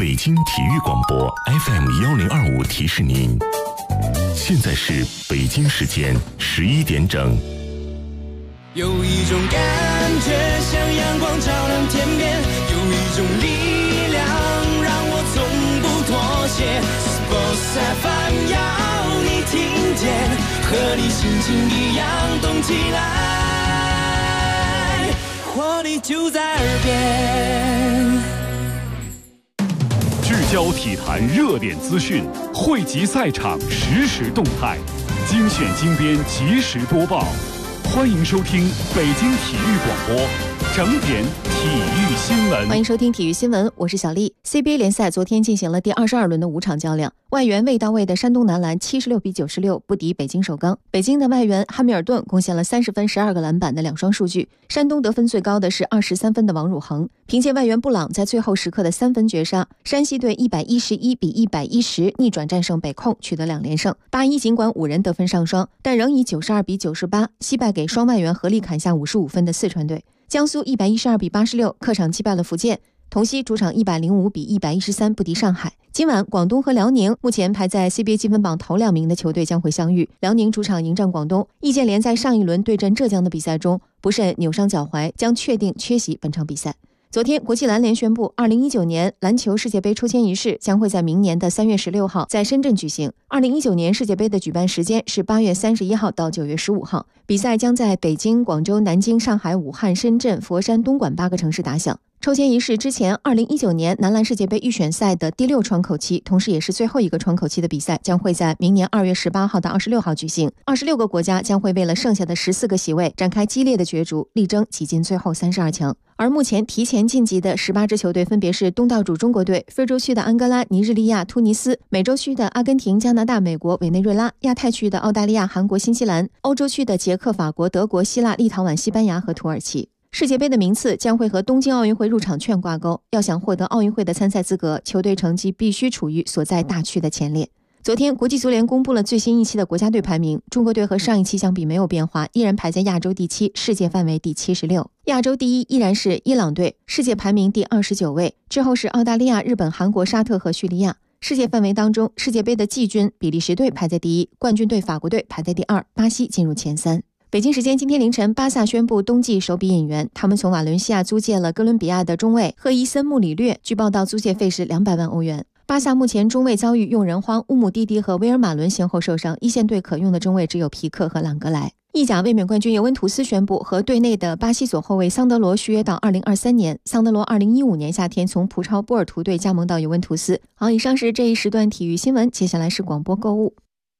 北京体育广播 FM1025提示您，现在是北京时间11点整。 有一种感觉像阳光照亮天边，有一种力量让我从不妥协。Sports FM 要你听见，和你心情一样动起来，活力就在耳边。 聚焦体坛热点资讯，汇集赛场实时动态，精选精编及时播报。欢迎收听北京体育广播整点体育新闻。 欢迎收听体育新闻，我是小丽。 CBA 联赛昨天进行了第22轮的5场较量，外援未到位的山东男篮76比96不敌北京首钢。北京的外援汉密尔顿贡献了30分12个篮板的2双数据。山东得分最高的是23分的王汝恒，凭借外援布朗在最后时刻的3分绝杀，山西队111比110逆转战胜北控，取得2连胜。81尽管5人得分上双，但仍以92比98惜败给双外援合力砍下55分的四川队。江苏112比86客场击败了福建，同曦主场105比113不敌上海。今晚广东和辽宁目前排在 CBA 积分榜头2名的球队将会相遇，辽宁主场迎战广东。易建联在上一轮对阵浙江的比赛中不慎扭伤脚踝，将确定缺席本场比赛。昨天，国际篮联宣布，2019年篮球世界杯抽签仪式将会在明年的3月16号在深圳举行。2019年世界杯的举办时间是8月31号到9月15号，比赛将在北京、广州、南京、上海、武汉、深圳、佛山、东莞8个城市打响。抽签仪式之前，2019年男篮世界杯预选赛的第6窗口期，同时也是最后一个窗口期的比赛，将会在明年2月18号到26号举行。26个国家将会为了剩下的14个席位展开激烈的角逐，力争挤进最后32强。而目前提前晋级的18支球队分别是东道主中国队、非洲区的安哥拉、尼日利亚、突尼斯、美洲区的阿根廷、加拿大、美国、委内瑞拉、亚太区的澳大利亚、韩国、新西兰、欧洲区的捷克、法国、德国、希腊、立陶宛、西班牙和土耳其。世界杯的名次将会和东京奥运会入场券挂钩，要想获得奥运会的参赛资格，球队成绩必须处于所在大区的前列。昨天，国际足联公布了最新一期的国家队排名，中国队和上一期相比没有变化，依然排在亚洲第7，世界范围第76。亚洲第1依然是伊朗队，世界排名第29位，之后是澳大利亚、日本、韩国、沙特和叙利亚。世界范围当中，世界杯的季军比利时队排在第1，冠军队法国队排在第2，巴西进入前3。北京时间今天凌晨，巴萨宣布冬季首笔引援，他们从瓦伦西亚租借了哥伦比亚的中卫赫伊森·穆里略，据报道租借费是200万欧元。巴萨目前中卫遭遇用人荒，乌姆蒂蒂和威尔马伦先后受伤，一线队可用的中卫只有皮克和朗格莱。意甲卫冕冠军尤文图斯宣布和队内的巴西左后卫桑德罗续约到2023年。桑德罗2015年夏天从葡超波尔图队加盟到尤文图斯。好，以上是这一时段体育新闻，接下来是广播购物。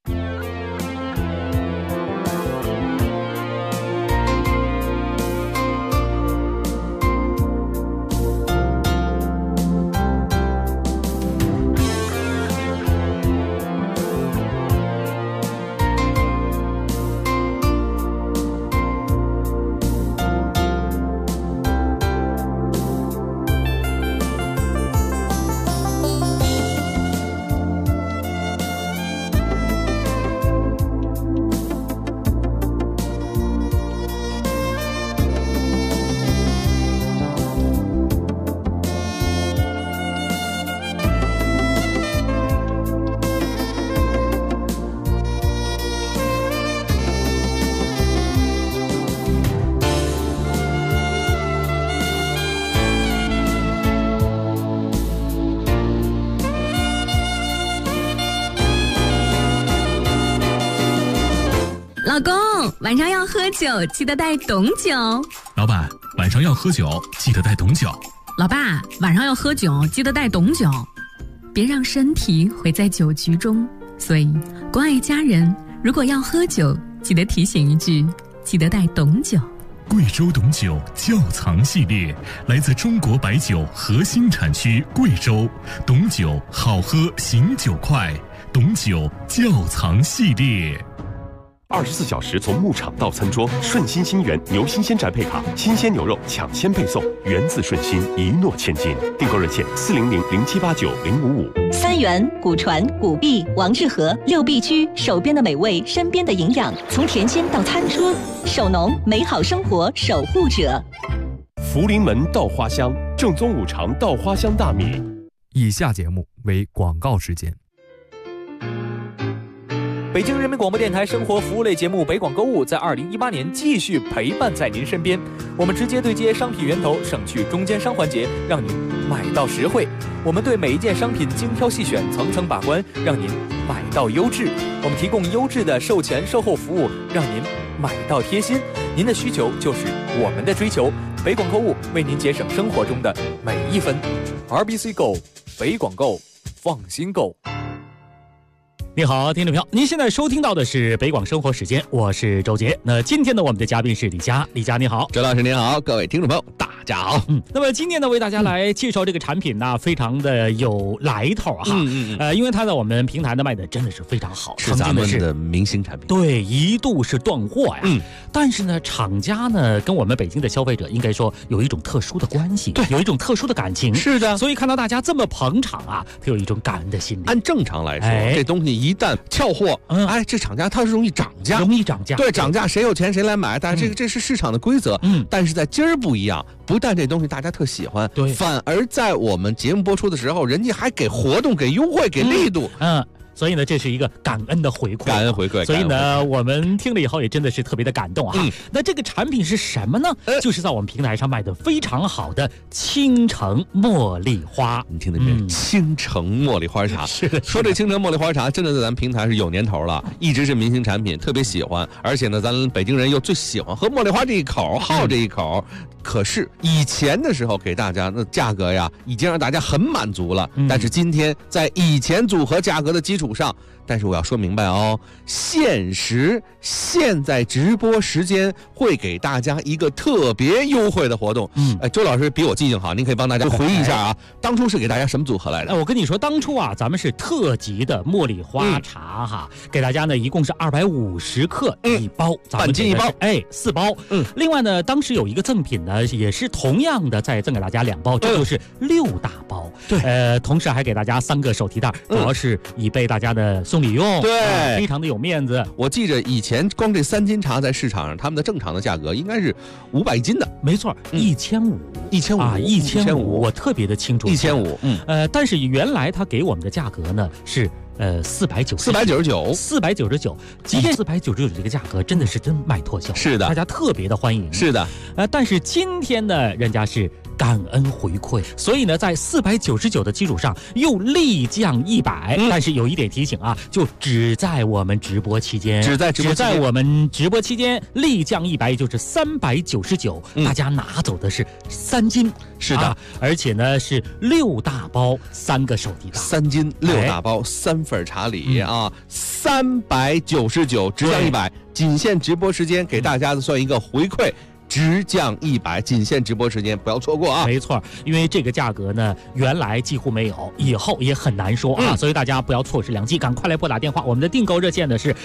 老公，晚上要喝酒，记得带董酒。 老板，晚上要喝酒，记得带董酒。 老爸，晚上要喝酒，记得带董酒。别让身体毁在酒局中。所以，关爱家人，如果要喝酒，记得提醒一句，记得带董酒。 贵州董酒窖藏系列，来自中国白酒核心产区贵州，董酒好喝，醒酒快，董酒窖藏系列。 24小时从牧场到餐桌，顺心心源牛新鲜宅配卡，新鲜牛肉抢先配送，源自顺心，一诺千金。订购热线40007890555。 三元、古传、古币、王致和6必居，手边的美味，身边的营养，从田间到餐桌，守农，美好生活守护者。 福临门稻花香，正宗五常稻花香大米。 以下节目为广告时间。 北京人民广播电台生活服务类节目北广购物在2018年继续陪伴在您身边。我们直接对接商品源头，省去中间商环节，让您买到实惠。我们对每一件商品精挑细选，层层把关，让您买到优质。我们提供优质的售前售后服务，让您买到贴心。您的需求就是我们的追求。北广购物为您节省生活中的每一分。RBC Go， 北广购，放心购。 你好，听众朋友，您现在收听到的是北广生活时间，我是周杰。那今天呢，我们的嘉宾是李佳，李佳你好， 周老师您好，各位听众朋友大家好。 那么今天呢，为大家来介绍这个产品呢，非常的有来头哈。因为它在我们平台呢卖的真的是非常好， 是咱们的明星产品。 对，一度是断货呀。但是呢，厂家呢跟我们北京的消费者应该说有一种特殊的关系，对，有一种特殊的感情。 是的， 所以看到大家这么捧场啊，他有一种感恩的心理。 按正常来说，这东西一旦俏货，这厂家它是容易涨价，对，涨价谁有钱谁来买，但是这是市场的规则。但是在今儿不一样，不但这东西大家特喜欢，对，反而在我们节目播出的时候，人家还给活动、给优惠、给力度。 所以呢，这是一个感恩的回馈， 感恩回馈。 所以呢，我们听了以后也真的是特别的感动哈。那这个产品是什么呢？就是在我们平台上卖的非常好的青城茉莉花。 你听的这青城茉莉花茶，是的。说这青城茉莉花茶，真的在咱们平台是有年头了，一直是明星产品，特别喜欢。而且呢，咱北京人又最喜欢喝茉莉花这一口，好这一口。可是以前的时候给大家那价格呀，已经让大家很满足了。但是今天在以前组合价格的基础上，但是我要说明白哦，现在直播时间会给大家一个特别优惠的活动。周老师比我记性好，您可以帮大家回忆一下啊，当初是给大家什么组合来的？ 我跟你说，当初啊，咱们是特级的茉莉花茶哈，给大家呢一共是250克一包， 半斤一包 ，4包。另外呢，当时有一个赠品呢，也是同样的再赠给大家2包，这就是6大包。对，同时还给大家3个手提袋，主要是以备大家的送礼用， 对， 非常的有面子。 我记着以前光这3斤茶在市场上，他们的正常的价格应该是500一斤的， 没错，1500，我特别的清楚，1500，但是原来他给我们的价格呢是499，即便499这个价格真的是真卖脱销， 是的， 大家特别的欢迎， 是的， 但是今天呢，人家是感恩回馈，所以呢，在499的基础上又立降100，但是有一点提醒啊，就只在我们直播期间，只在我们直播期间立降100，也就是399，大家拿走的是3斤， 是的， 而且呢是6大包3个手提袋 ，3斤6大包3份茶礼啊，399直降100，仅限直播时间给大家的算一个回馈。直降100，仅限直播时间，不要错过啊！ 没错，因为这个价格呢，原来几乎没有，以后也很难说啊，所以大家不要错失良机，赶快来拨打电话。我们的订购热线呢是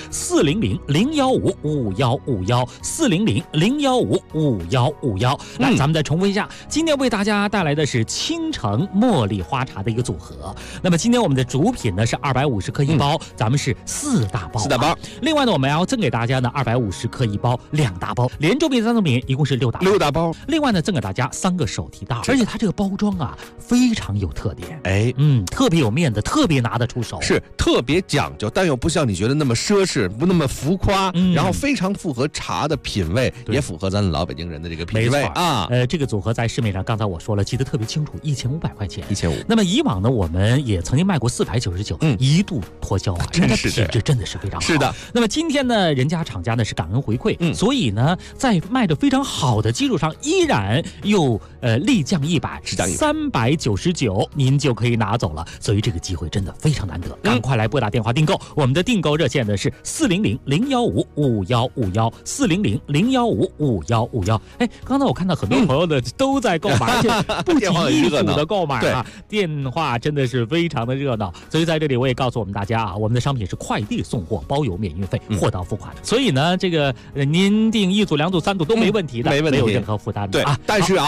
400-015-5151，400-015-5151。来，咱们再重复一下，今天为大家带来的是青城茉莉花茶的一个组合。那么今天我们的主品呢是250克一包，咱们是4大包，另外呢，我们要赠给大家呢250克一包2大包，连周边3赠品一共是6大包。另外呢，赠给大家3个手提袋，而且它这个包装啊非常有特点，特别有面子，特别拿得出手， 是特别讲究，但又不像你觉得那么奢侈，不那么浮夸，然后非常符合茶的品味，也符合咱老北京人的这个品味啊。 这个组合在市面上，刚才我说了，记得特别清楚，1500块钱 ，1500。 那么以往呢，我们也曾经卖过499，一度脱销啊，人家品质真的是非常好。 是的。 那么今天呢，人家厂家呢是感恩回馈，所以呢，在卖的非常好的基础上，依然又立降100，399您就可以拿走了。所以这个机会真的非常难得，赶快来拨打电话订购。我们的订购热线呢是400-015-5151，400-015-5151。刚才我看到很多朋友的都在购买，而且不仅一组的购买啊，电话真的是非常的热闹。所以在这里我也告诉我们大家啊，我们的商品是快递送货，包邮免运费，货到付款。所以呢，这个您订1组、2组、3组都没问题的，没有任何负担的。 对，但是啊，只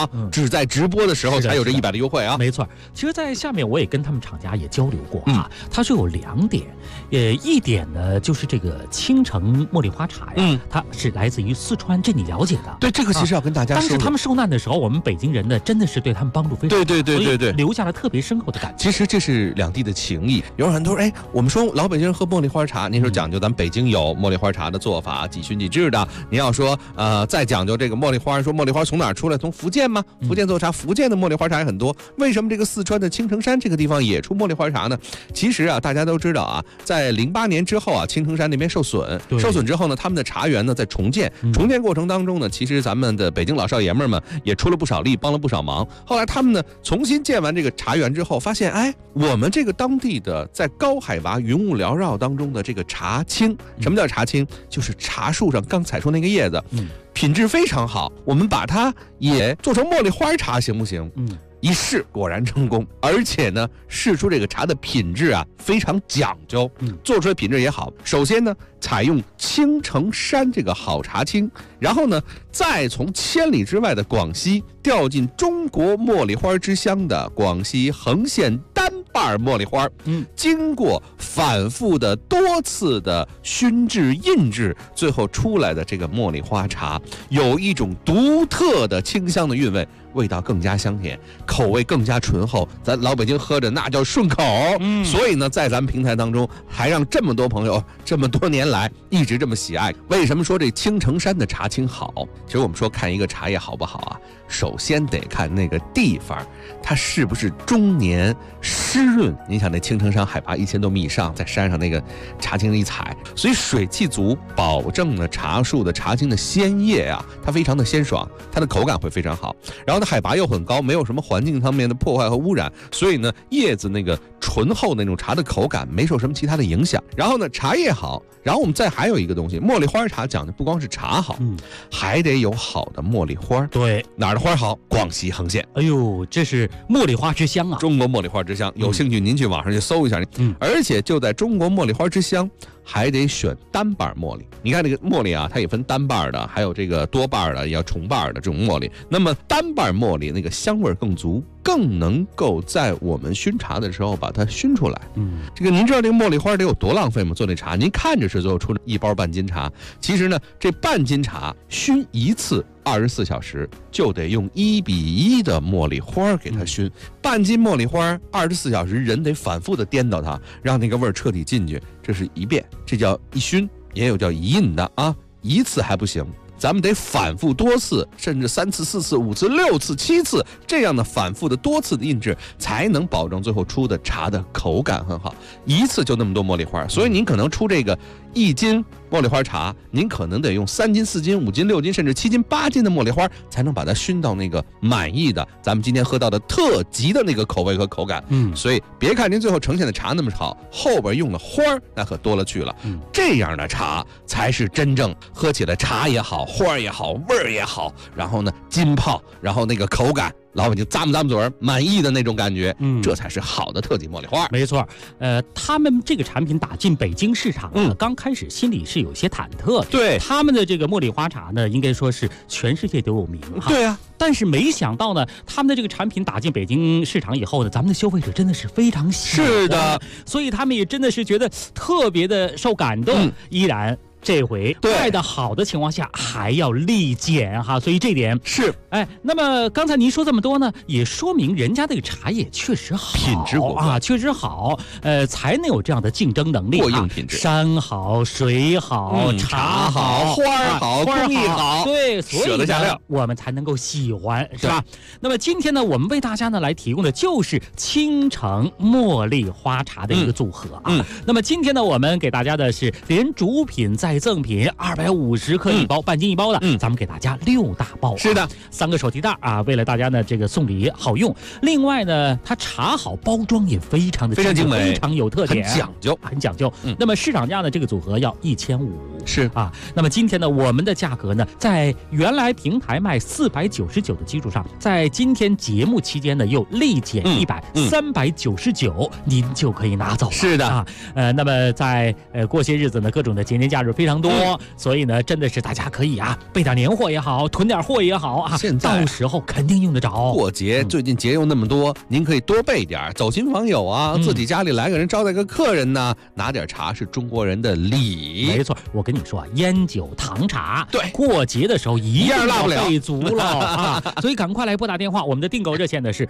只在直播的时候才有这100的优惠啊。 没错，其实，在下面我也跟他们厂家也交流过啊，它是有2点，一点呢就是这个青城茉莉花茶呀，它是来自于四川，这你了解的。 对，这个其实要跟大家说。 当时他们受难的时候，我们北京人呢真的是对他们帮助非常大， 对， 留下了特别深厚的感觉。 其实这是两地的情谊。有很多人我们说老北京人喝茉莉花茶，那时候讲究咱们北京有茉莉花茶的做法，几熏几制的。你要说再讲究这个茉莉花，说茉莉花从哪儿出来？从福建吗？福建做茶，福建的茉莉花茶也很多。为什么这个四川的青城山这个地方也出茉莉花茶呢？其实大家都知道在08年之后青城山那边受损之后呢，他们的茶园呢在重建过程当中呢，其实咱们的北京老少爷们们也出了不少力，帮了不少忙。后来他们呢重新建完这个茶园之后，发现我们这个当地的在高海拔云雾缭绕当中的这个茶青，什么叫茶青？就是茶树上刚采出那个叶子，品质非常好，我们把它也做成茉莉花茶行不行？一试果然成功，而且呢试出这个茶的品质非常讲究，做出来品质也好。首先呢采用青城山这个好茶青，然后呢再从千里之外的广西调进中国茉莉花之乡的广西横县单瓣茉莉花，经过反复的多次的熏制印制，最后出来的这个茉莉花茶有一种独特的清香的韵味，味道更加香甜，口味更加醇厚，咱老北京喝着那叫顺口。所以呢在咱们平台当中还让这么多朋友这么多年来一直这么喜爱。为什么说这青城山的茶青好？其实我们说看一个茶叶好不好首先得看那个地方它是不是终年湿润。你想那青城山海拔1000多米以上，在山上那个茶青一采，所以水气足，保证了茶树的茶青的鲜叶它非常的鲜爽，它的口感会非常好。然后它海拔又很高，没有什么环境方面的破坏和污染，所以呢叶子那个醇厚那种茶的口感没受什么其他的影响。然后呢茶叶好，然后我们再还有一个东西，茉莉花茶讲的不光是茶好，还得有好的茉莉花。 对， 哪儿的花好？广西横县。 哎呦，这是茉莉花之乡中国茉莉花之乡。有兴趣您去网上去搜一下。而且就在中国茉莉花之乡，还得选单瓣茉莉。你看这个茉莉它也分单瓣的，还有这个多瓣的，也要重瓣的这种茉莉。那么单瓣茉莉那个香味更足，更能够在我们熏茶的时候把它熏出来。这个您知道这个茉莉花得有多浪费吗？做这茶您看着是最后出1包半斤茶，其实呢这半斤茶熏一次24小时就得用1:1的茉莉花给它熏。半斤茉莉花24小时，人得反复的颠倒它，让那个味儿彻底进去。这是一遍，这叫一熏，也有叫一印的一次还不行，咱们得反复多次，甚至3次、4次、5次、6次、7次，这样的反复的多次的印制，才能保证最后出的茶的口感很好。一次就那么多茉莉花，所以您可能出这个1斤茉莉花茶，您可能得用3斤、4斤、5斤、6斤，甚至7斤、8斤的茉莉花，才能把它熏到那个满意的咱们今天喝到的特级的那个口味和口感。所以别看您最后呈现的茶那么好，后边用的花那可多了去了。这样的茶才是真正喝起来茶也好，花也好，味儿也好，然后呢浸泡，然后那个口感老板就咂摸嘴儿满意的那种感觉，这才是好的特级茉莉花。 没错，他们这个产品打进北京市场刚开始心里是有些忐忑的。 对， 他们的这个茉莉花茶呢，应该说是全世界都有名对啊， 但是没想到呢，他们的这个产品打进北京市场以后呢，咱们的消费者真的是非常喜欢。 是的， 所以他们也真的是觉得特别的受感动。依然这回卖的好的情况下还要立减所以这点是那么刚才您说这么多呢，也说明人家这个茶叶确实好， 品质过确实好，才能有这样的竞争能力。 过硬品质， 山好，水好，茶好， 花好，工艺好， 对，所以舍得下料， 我们才能够喜欢，是吧？那么今天呢，我们为大家呢来提供的就是青城茉莉花茶的一个组合那么今天呢，我们给大家的是连主品再赠品250克一包，半斤一包的，咱们给大家6大包。 是的 ，3个手提袋为了大家呢这个送礼好用。另外呢，它茶好，包装也非常的精美， 非常有特点， 很讲究。 那么市场价呢，这个组合要1500。 是啊。那么今天呢，我们的价格呢，在原来平台卖499的基础上，在今天节目期间呢，又立减100，399，您就可以拿走了。 是的啊，那么在过些日子呢，各种的节年假日非常多，所以呢，真的是大家可以啊，备点年货也好，囤点货也好啊， 现在到时候肯定用得着。 过节最近节又那么多，您可以多备点，走亲访友啊，自己家里来个人招待个客人呢，拿点茶是中国人的礼。 没错，我跟你说啊，烟酒糖茶， 对， 过节的时候一定要备足了啊！ 所以赶快来拨打电话，我们的订购热线呢是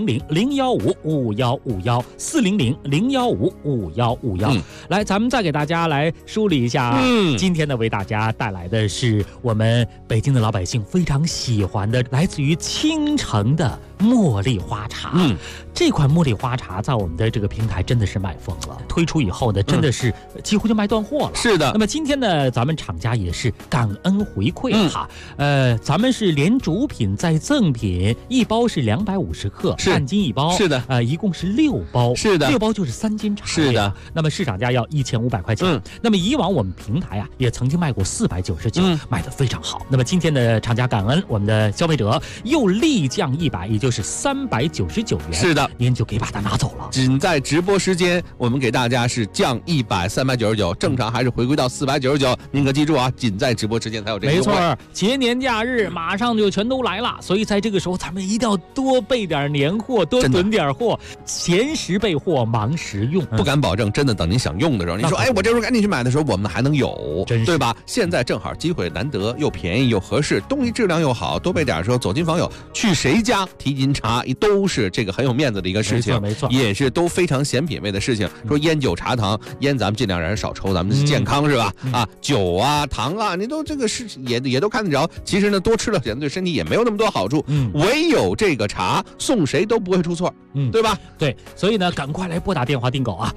400-015-5151，400-015-5151。来，咱们再给大家来梳理一下，今天呢为大家带来的是我们北京的老百姓非常喜欢的，来自于青城的茉莉花茶。这款茉莉花茶在我们的这个平台真的是卖疯了，推出以后呢，真的是几乎就卖断货了。 是的。 那么今天呢，咱们厂家也是感恩回馈哈，咱们是连主品再赠品，一包是250克，半斤一包。是的。一共是6包。是的。6包就是3斤茶。 是的。 那么市场价要1500块钱。那么以往我们平台啊，也曾经卖过499，卖得非常好。那么今天的厂家感恩我们的消费者又立降100，也就是399元。 是的。 您就可以把它拿走了。 仅在直播时间，我们给大家是降100，399，正常还是回归到499。您可记住啊，仅在直播时间才有这个优惠。 没错，节年假日马上就全都来了，所以在这个时候咱们一定要多备点年货，多囤点货，闲时备货，忙时用。 不敢保证真的等您想用的时候，你说哎，我这时候赶紧去买的时候，我们还能有，对吧？现在正好机会难得，又便宜又合适，东西质量又好，多备点的时候，走亲访友，去谁家提斤茶都是这个很有面子的一个事情， 没错， 也是都非常显品味的事情。说烟酒茶糖，烟咱们尽量让人少抽，咱们是健康是吧？酒啊糖啊，你都这个是也都看得着。其实呢，多吃了可能对身体也没有那么多好处。唯有这个茶送谁都不会出错，对吧？ 对，所以呢，赶快来拨打电话订购啊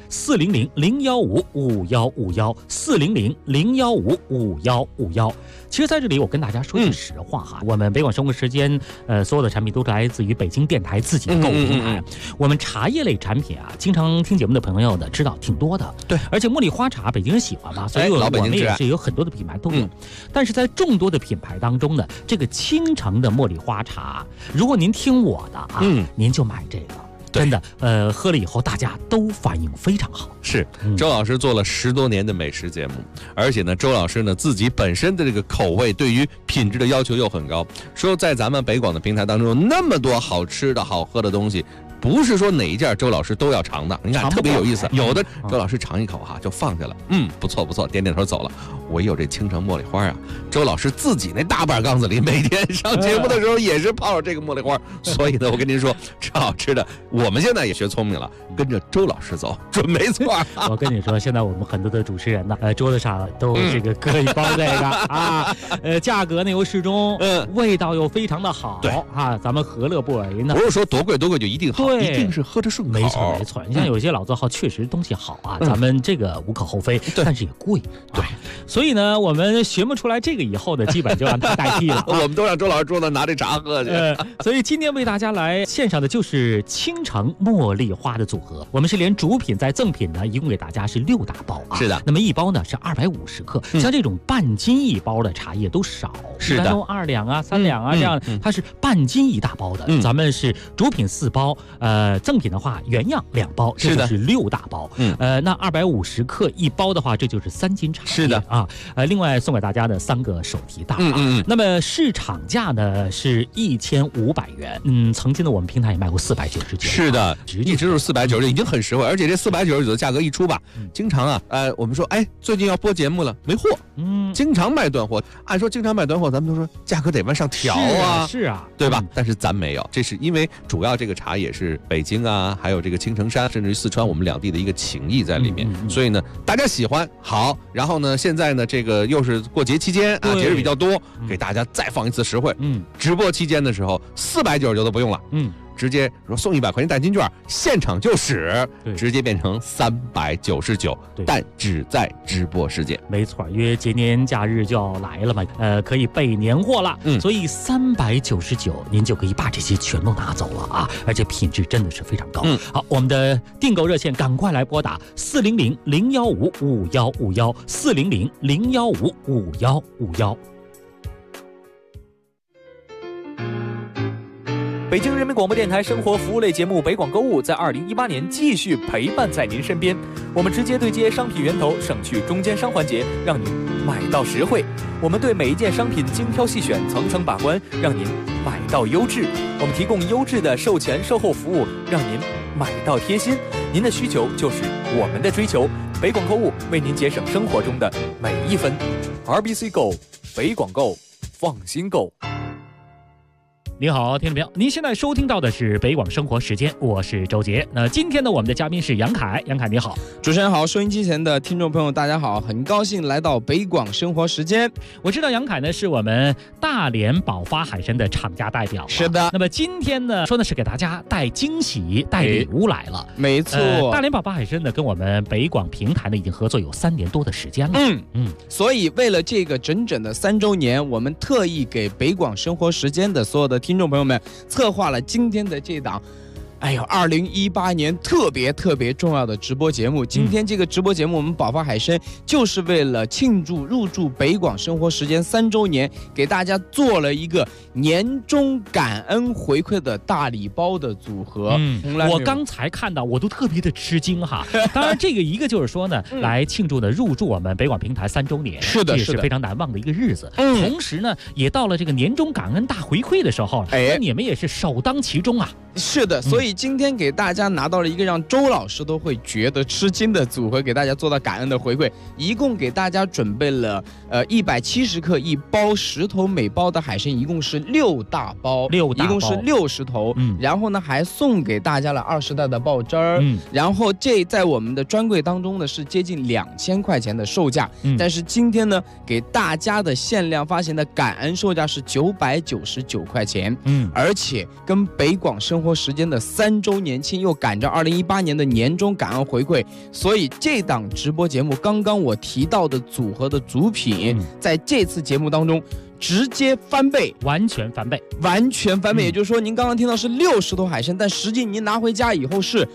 ，400-015-5151，400-015-5151。其实在这里我跟大家说句实话哈，我们北广生活时间所有的产品都是来自于北京电台自己的购物平台。我们茶叶类产品啊，经常听节目的朋友呢知道挺多的。 对， 而且茉莉花茶北京人喜欢嘛，所以我们也是有很多的品牌都有。但是在众多的品牌当中呢，这个青城的茉莉花茶，如果您听我的啊，您就买这个。真的，喝了以后大家都反应非常好。 是，周老师做了10多年的美食节目，而且呢，周老师呢自己本身的这个口味对于品质的要求又很高。说在咱们北广的平台当中，有那么多好吃的好喝的东西，不是说哪一件周老师都要尝的。你看特别有意思，有的周老师尝一口哈就放下了，不错不错，点点头走了。唯有这青城茉莉花啊，周老师自己那大半缸子里，每天上节目的时候也是泡着这个茉莉花。所以呢，我跟您说，吃好吃的，我们现在也学聪明了，跟着周老师走，准没错。 我跟你说，现在我们很多的主持人呢，桌子上都这个搁一包这个啊，价格呢又适中，味道又非常的好，对啊，咱们何乐不为呢？ 不是说多贵多贵就一定好，一定是喝着顺口。 没错没错，你像有些老字号确实东西好啊，咱们这个无可厚非，但是也贵，对。所以呢，我们学不出来这个以后呢，基本就让它代替了。 我们都让周老师桌子拿这茶喝去。 所以今天为大家来献上的就是青城茉莉花的组合。我们是连主品再赠品呢，一共给大家是6大包啊。 是的。 那么一包呢是250克，像这种半斤一包的茶叶都少， 是的， 都2两啊、3两啊这样，它是半斤一大包的。咱们是主品4包，赠品的话原样2包，这就是6大包。那250克一包的话，这就是3斤茶叶。 是的啊。另外送给大家的3个手提袋。那么市场价呢是1500元。曾经的我们平台也卖过499。 是的，一直都是499，已经很实惠。而且这499的价格一出吧，经常啊，我们说，哎，最近要播节目了，没货，经常卖断货。按说经常卖断货，咱们都说价格得往上调啊， 是啊， 对吧？但是咱没有，这是因为主要这个茶也是北京啊，还有这个青城山，甚至于四川我们两地的一个情谊在里面，所以呢，大家喜欢好。然后呢，现在呢，这个又是过节期间啊，节日比较多，给大家再放一次实惠。直播期间的时候499都不用了。 直接说送100块钱代金券，现场就使，直接变成399，但只在直播时间。 没错，因为节年假日就要来了嘛，可以备年货了，所以399您就可以把这些全都拿走了啊，而且品质真的是非常高。好，我们的订购热线赶快来拨打400-015-5151，400-015-5151。 北京人民广播电台生活服务类节目北广购物在2018年继续陪伴在您身边。我们直接对接商品源头，省去中间商环节，让您买到实惠。我们对每一件商品精挑细选，层层把关，让您买到优质。我们提供优质的售前售后服务，让您买到贴心。您的需求就是我们的追求。北广购物为您节省生活中的每一分。RBC Go， 北广购，放心购。 您好，听众朋友，您现在收听到的是北广生活时间，我是周杰。那今天呢，我们的嘉宾是杨凯，杨凯你好。 主持人好，收音机前的听众朋友大家好，很高兴来到北广生活时间。 我知道杨凯呢是我们大连宝发海参的厂家代表， 是的。 那么今天呢，说的是给大家带惊喜、带礼物来了。 没错， 大连宝发海参呢跟我们北广平台呢已经合作有3年多的时间了。 所以为了这个整整的3周年，我们特意给北广生活时间的所有的听众朋友们策划了今天的这档2018年特别重要的直播节目。今天这个直播节目，我们宝发海参就是为了庆祝入驻北广生活时间3周年，给大家做了一个年终感恩回馈的大礼包的组合。 我刚才看到，我都特别的吃惊哈。当然，这个一个就是说呢，来庆祝呢入驻我们北广平台3周年， 是的， 也是非常难忘的一个日子。同时呢，也到了这个年终感恩大回馈的时候，那你们也是首当其冲啊。 是的，所以今天给大家拿到了一个让周老师都会觉得吃惊的组合，给大家做到感恩的回馈。一共给大家准备了170克1包10头每包的海参，一共是6大包，一共是60头。然后呢，还送给大家了20袋的爆汁儿。然后这在我们的专柜当中呢是接近2000块钱的售价，但是今天呢给大家的限量发行的感恩售价是999块钱。而且跟北广生活时间的3周年庆又赶着2018年的年终感恩回馈，所以这档直播节目刚刚我提到的组合的组品，在这次节目当中直接翻倍， 完全翻倍。 也就是说，您刚刚听到是60头海参，但实际您拿回家以后是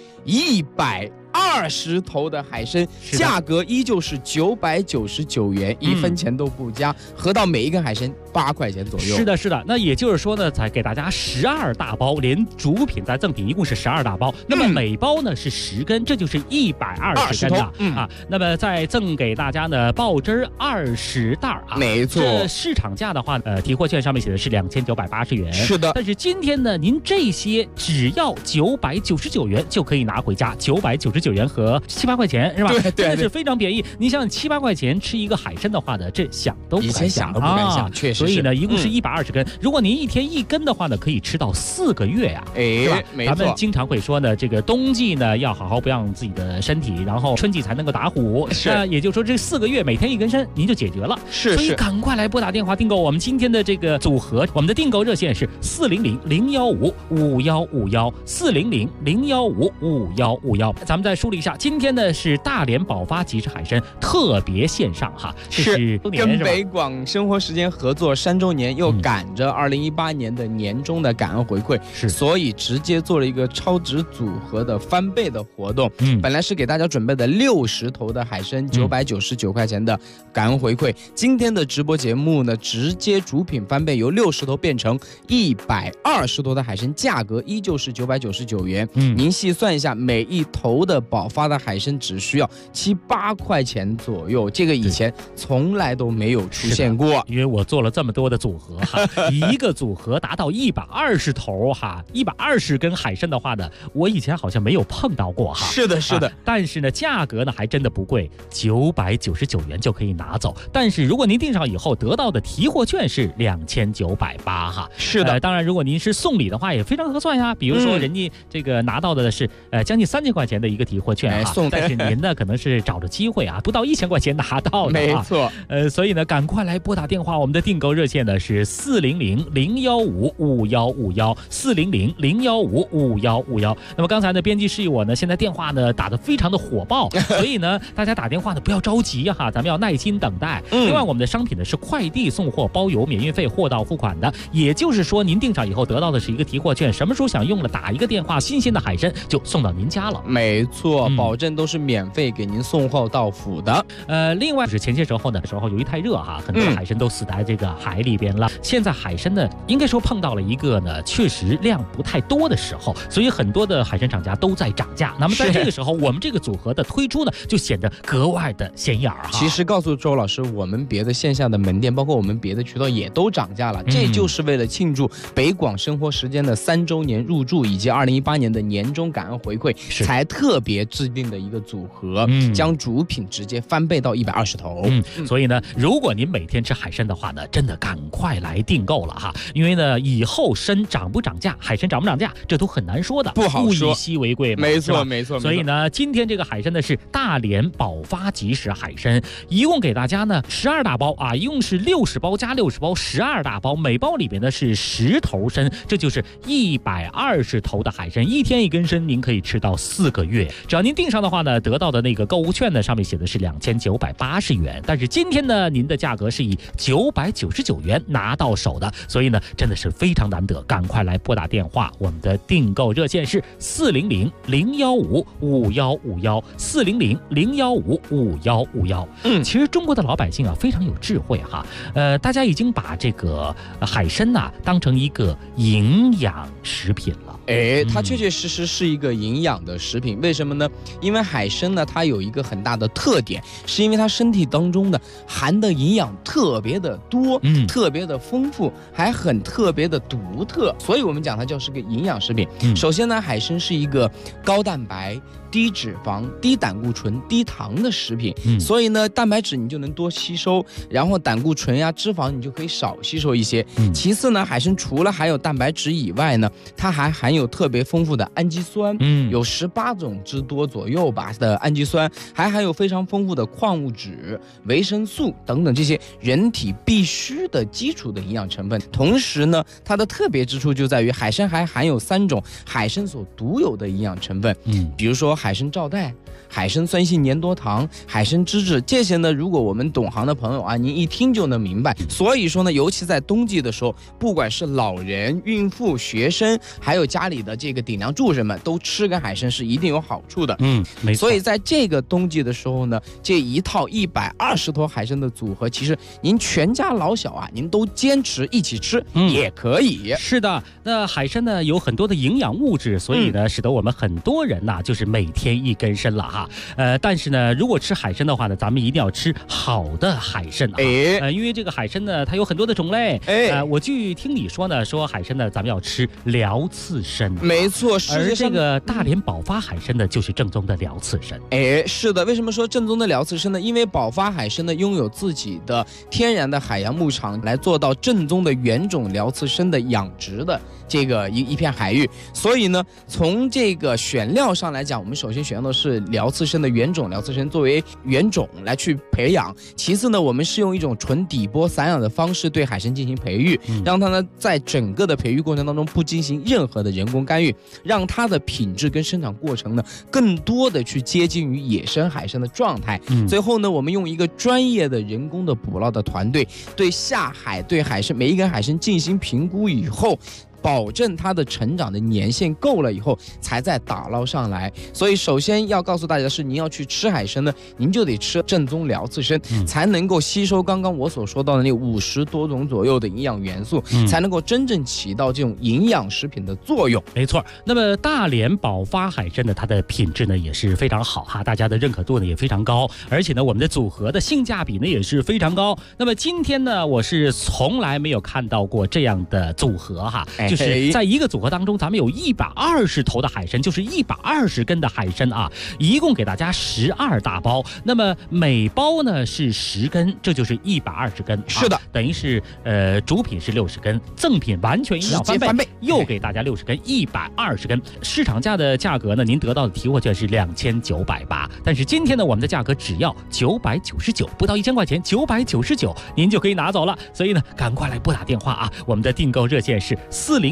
120头的海参，价格依旧是999元，1分钱都不加，合到每一根海参8块钱左右。 是的。那也就是说呢，才给大家12大包，连主品带赠品一共是12大包。那么每包呢是10根，这就是120根的啊。那么再赠给大家呢爆汁20袋啊。 没错。 这市场价的话，提货券上面写的是2980元。 是的。 但是今天呢，您这些只要999元就可以拿回家，999元和7、8块钱是吧？ 对， 真的是非常便宜。你想7、8块钱吃一个海参的话呢，这想都不敢想， 确实。 所以呢，一共是120根。如果您一天1根的话呢，可以吃到4个月呀，是吧？ 没错。 咱们经常会说呢，这个冬季呢要好好保养自己的身体，然后春季才能够打虎。那也就是说，这4个月每天1根参，您就解决了。所以赶快来拨打电话订购我们今天的这个组合。我们的订购热线是400-015-5151，400-015-5151。咱们再梳理一下，今天呢是大连宝发即食海参特别线上哈， 是跟北广生活时间合作3周年，又赶着2018年的年终的感恩回馈，所以直接做了一个超值组合的翻倍的活动。本来是给大家准备的60头的海参999块钱的感恩回馈，今天的直播节目呢直接主品翻倍，由60头变成120头的海参，价格依旧是999元。您细算一下，每一头的宝发的海参只需要7、8块钱左右，这个以前从来都没有出现过。 因为我做了这么多的组合哈，一个组合达到120头哈，120根海参的话呢，我以前好像没有碰到过哈。 是的。 但是呢，价格呢还真的不贵，999元就可以拿走。但是如果您订上以后得到的提货券是2980哈。 是的， 当然如果您是送礼的话也非常合算呀，比如说人家这个拿到的是将近3000块钱的一个提货券哈，但是您呢可能是找着机会啊，不到1000块钱拿到的， 没错。 所以呢赶快来拨打电话，我们的订购热线呢是400-015-5151，400-015-5151。那么刚才呢编辑示意我呢，现在电话呢打得非常的火爆，所以呢大家打电话呢不要着急哈，咱们要耐心等待。另外我们的商品呢是快递送货包邮免运费，货到付款的，也就是说您订上以后得到的是一个提货券，什么时候想用了打一个电话，新鲜的海参就送到您家了。 没错，保证都是免费给您送货到府的。 另外是前些时候由于太热哈，很多海参都死在这个海里边了。现在海参呢应该说碰到了一个呢确实量不太多的时候，所以很多的海参厂家都在涨价。那么在这个时候我们这个组合的推出呢就显得格外的显眼哈。 其实告诉周老师，我们别的线下的门店包括我们别的渠道也都涨价了，这就是为了庆祝北广生活时间的3周年入驻以及2018年的年终感恩回馈才特别制定的一个组合，将主品直接翻倍到120头。 所以呢如果您每天吃海参的话呢，真的赶快来订购了哈，因为呢以后参涨不涨价，海参涨不涨价这都很难说的， 不好说， 物以稀为贵嘛， 没错没错。 所以呢今天这个海参呢是大连宝发即食海参，一共给大家呢12大包啊，一共是60包加60包12大包，每包里边呢是10头参，这就是120头的海参，一天一根参，您可以吃到4个月。只要您订上的话呢，得到的那个购物券呢上面写的是2980元，但是今天呢您的价格是以999元拿到手的，所以呢真的是非常难得，赶快来拨打电话，我们的订购热线是400-015-5151，400-015-5151。其实中国的老百姓啊非常有智慧哈，大家已经把这个海参呐当成一个营养食品了。 它确确实实是一个营养的食品，为什么呢？因为海参呢它有一个很大的特点，是因为它身体当中呢含的营养特别的多，特别的丰富，还很特别的独特，所以我们讲它就是个营养食品。首先呢，海参是一个高蛋白、低脂肪、低胆固醇、低糖的食品，所以呢蛋白质你就能多吸收，然后胆固醇呀、脂肪你就可以少吸收一些。其次呢，海参除了含有蛋白质以外呢，它还含有特别丰富的氨基酸，有18种之多左右吧的氨基酸，还含有非常丰富的矿物质、维生素等等这些人体必须的基础的营养成分。同时呢，它的特别之处就在于海参还含有3种海参所独有的营养成分，比如说海参皂苷、海参酸性粘多糖、海参脂质，这些呢如果我们懂行的朋友啊，您一听就能明白。所以说呢，尤其在冬季的时候，不管是老人、孕妇、学生，还有家里的这个顶梁柱人们，都吃个海参是一定有好处的。 没错。 所以在这个冬季的时候呢，这一套120头海参的组合，其实您全家老小啊，您都坚持一起吃也可以。 是的，那海参呢有很多的营养物质，所以呢使得我们很多人呐就是每天一根参了哈。但是呢，如果吃海参的话呢，咱们一定要吃好的海参啊。因为这个海参呢，它有很多的种类。我据听你说呢，说海参呢，咱们要吃辽刺参。 没错， 而这个大连宝发海参呢，就是正宗的辽刺参。 是的，为什么说正宗的辽刺参呢？因为宝发海参呢，拥有自己的天然的海洋牧场，来做到正宗的原种辽刺参的养殖的这个一片海域。所以呢，从这个选料上来讲，我们首先选用的是辽刺参的原种辽刺参作为原种来去培养。其次呢，我们是用一种纯底波散养的方式对海参进行培育，让它呢在整个的培育过程当中不进行任何的人工干预，让它的品质跟生长过程呢更多的去接近于野生海参的状态。最后呢，我们用一个专业的人工的捕捞的团队，对下海对海参每一根海参进行评估以后，保证它的成长的年限够了以后，才再打捞上来。所以首先要告诉大家的是，您要去吃海参呢，您就得吃正宗辽刺参，才能够吸收刚刚我所说到的那50多种左右的营养元素，才能够真正起到这种营养食品的作用。 没错。那么大连宝发海参呢，它的品质呢也是非常好哈，大家的认可度呢也非常高，而且呢我们的组合的性价比呢也是非常高。那么今天呢，我是从来没有看到过这样的组合哈。 就是在一个组合当中，咱们有120头的海参，就是120根的海参啊，一共给大家12大包。那么每包呢是10根，这就是120根。 是的， 等于是主品是60根，赠品完全营养翻倍，又给大家60根，120根。市场价的价格呢，您得到的提货券是2980，但是今天呢，我们的价格只要999，不到1000块钱，999您就可以拿走了。所以呢，赶快来拨打电话啊！我们的订购热线是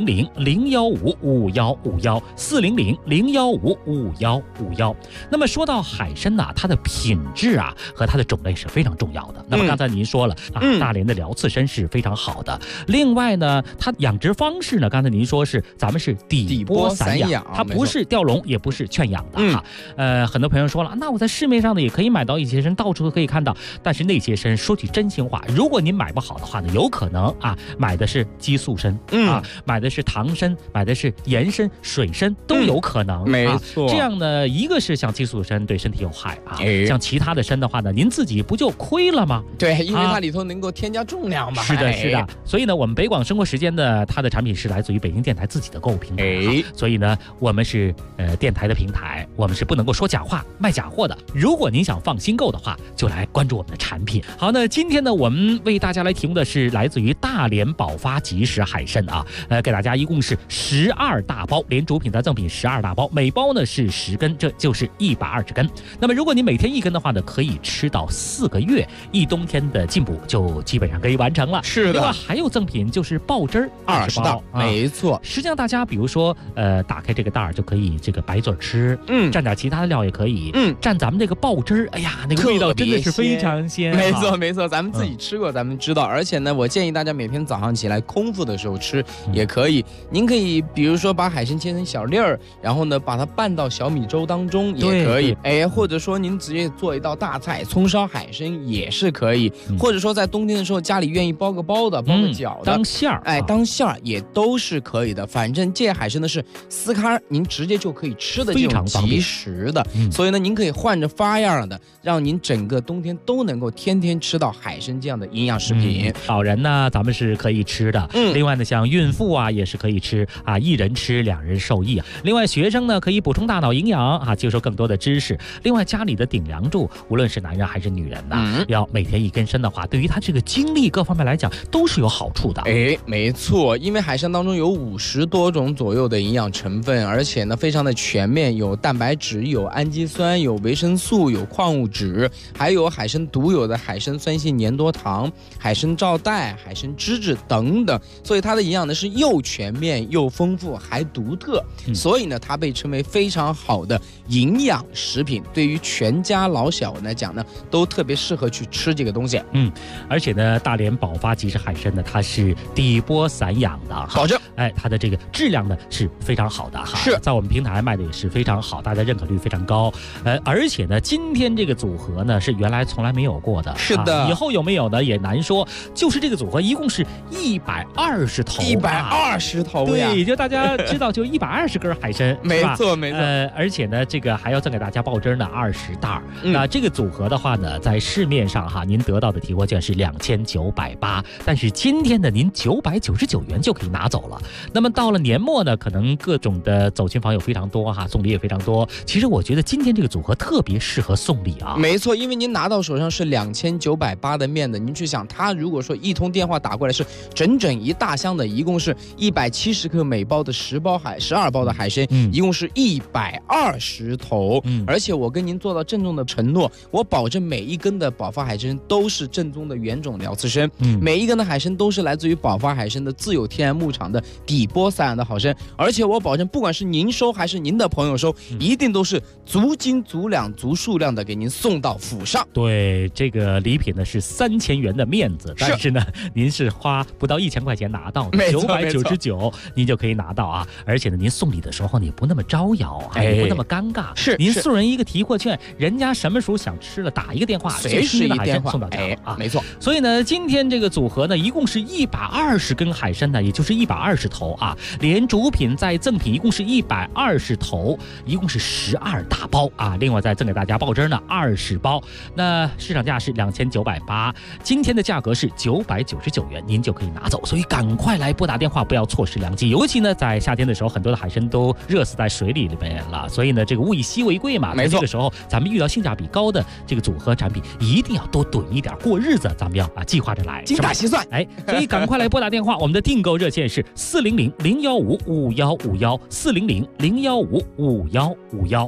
400-015-5151，400-015-5151。那么说到海参呢，它的品质啊和它的种类是非常重要的。那么刚才您说了啊，大连的辽刺参是非常好的。另外呢，它养殖方式呢，刚才您说是咱们是底波散养，它不是吊笼，也不是圈养的哈。很多朋友说了，那我在市面上呢也可以买到一些参，到处都可以看到。但是那些参，说句真心话，如果您买不好的话呢，有可能啊买的是激素参啊，买的是糖参，买的是盐参、水参都有可能。 没错， 这样呢，一个是像激素参对身体有害啊，像其他的参的话呢，您自己不就亏了吗？ 对，因为它里头能够添加重量嘛。 是的，是的。所以呢，我们北广生活时间呢，它的产品是来自于北京电台自己的购物平台。所以呢，我们是电台的平台，我们是不能够说假话、卖假货的。如果您想放心购的话，就来关注我们的产品。好，那今天呢，我们为大家来提供的是来自于大连宝发即食海参啊，给大家一共是12大包，连主品再赠品12大包，每包呢是10根，这就是120根。那么如果你每天1根的话呢，可以吃到4个月，一冬天的进补就基本上可以完成了。 是的。 另外还有赠品就是爆汁20包， 没错。 实际上大家比如说打开这个袋儿就可以这个白嘴吃，蘸点其他的料也可以，蘸咱们这个爆汁，哎呀，那个味道真的是非常鲜。 没错没错，咱们自己吃过，咱们知道。而且呢，我建议大家每天早上起来空腹的时候吃也可以。您可以比如说把海参切成小粒儿，然后呢把它拌到小米粥当中也可以。或者说您直接做一道大菜，葱烧海参也是可以。或者说在冬天的时候家里愿意包个包的，包个饺的， 当馅儿， 当馅儿也都是可以的。反正这海参呢是撕开您直接就可以吃的这种即食的，所以呢您可以换着花样的，让您整个冬天都能够天天吃到海参这样的营养食品。 老人呢咱们是可以吃的，另外呢像孕妇啊也是可以吃啊，一人吃2人受益啊。另外学生呢可以补充大脑营养啊，接受更多的知识。另外家里的顶梁柱，无论是男人还是女人呢，要每天1根参的话，对于他这个精力各方面来讲都是有好处的。 没错，因为海参当中有50多种左右的营养成分，而且呢非常的全面，有蛋白质，有氨基酸，有维生素，有矿物质，还有海参独有的海参酸性粘多糖、海参皂带、海参脂质等等，所以它的营养呢是又全面又丰富还独特，所以呢它被称为非常好的营养食品，对于全家老小来讲呢都特别适合去吃这个东西。 而且呢大连宝发即食海参呢它是底波散养的， 保证它的这个质量呢是非常好的哈， 是在我们平台卖的也是非常好，大家认可率非常高。而且呢今天这个组合呢是原来从来没有过的， 是的， 以后有没有呢也难说。就是这个组合一共是120头 ，120头呀， 对，就大家知道就120根海参， 没错没错。 而且呢这个还要赠给大家爆汁呢20袋。那这个组合的话呢，在市面上哈您得到的提货券是2980，但是今天呢您999元就可以拿走了。那么到了年末呢，可能各种的走亲访友非常多哈，送礼也非常多。其实我觉得今天这个组合特别适合送礼啊。 没错，因为您拿到手上是2980的面的，您去想，他如果说一通电话打过来是整整一大箱的，一共是170克每包的12包的海参，一共是120头。而且我跟您做到郑重的承诺，我保证每一根的宝发海参都是正宗的原种辽刺参，每一根的海参都是来自于宝发海参的自有天然牧场的底波散养的好参，而且我保证不管是您收还是您的朋友收，一定都是足斤足两足数量的给您送到府上。 对，这个礼品呢是3000元的面子，但是呢您是花不到1000块钱拿到的，999您就可以拿到啊。而且呢您送礼的时候呢也不那么招摇，也不那么尴尬， 是您送人一个提货券，人家什么时候想吃了打一个电话， 随时一电话送到家啊， 没错。 所以呢今天这个组合呢一共是120根海参呢，也就是120头啊，连主品再赠品一共是120头，一共是12大包啊。另外再赠给大家爆汁呢20包，那市场价是2980，今天的价格是999元，您就可以拿走。所以赶快来拨打电话不要错失良机。尤其呢，在夏天的时候，很多的海参都热死在水里边了，所以呢，这个物以稀为贵嘛。 没错， 这个时候咱们遇到性价比高的这个组合产品，一定要多囤一点，过日子咱们要计划着来， 精打细算。 所以赶快来拨打电话，我们的订购热线是400-015-5151，400-015-5151。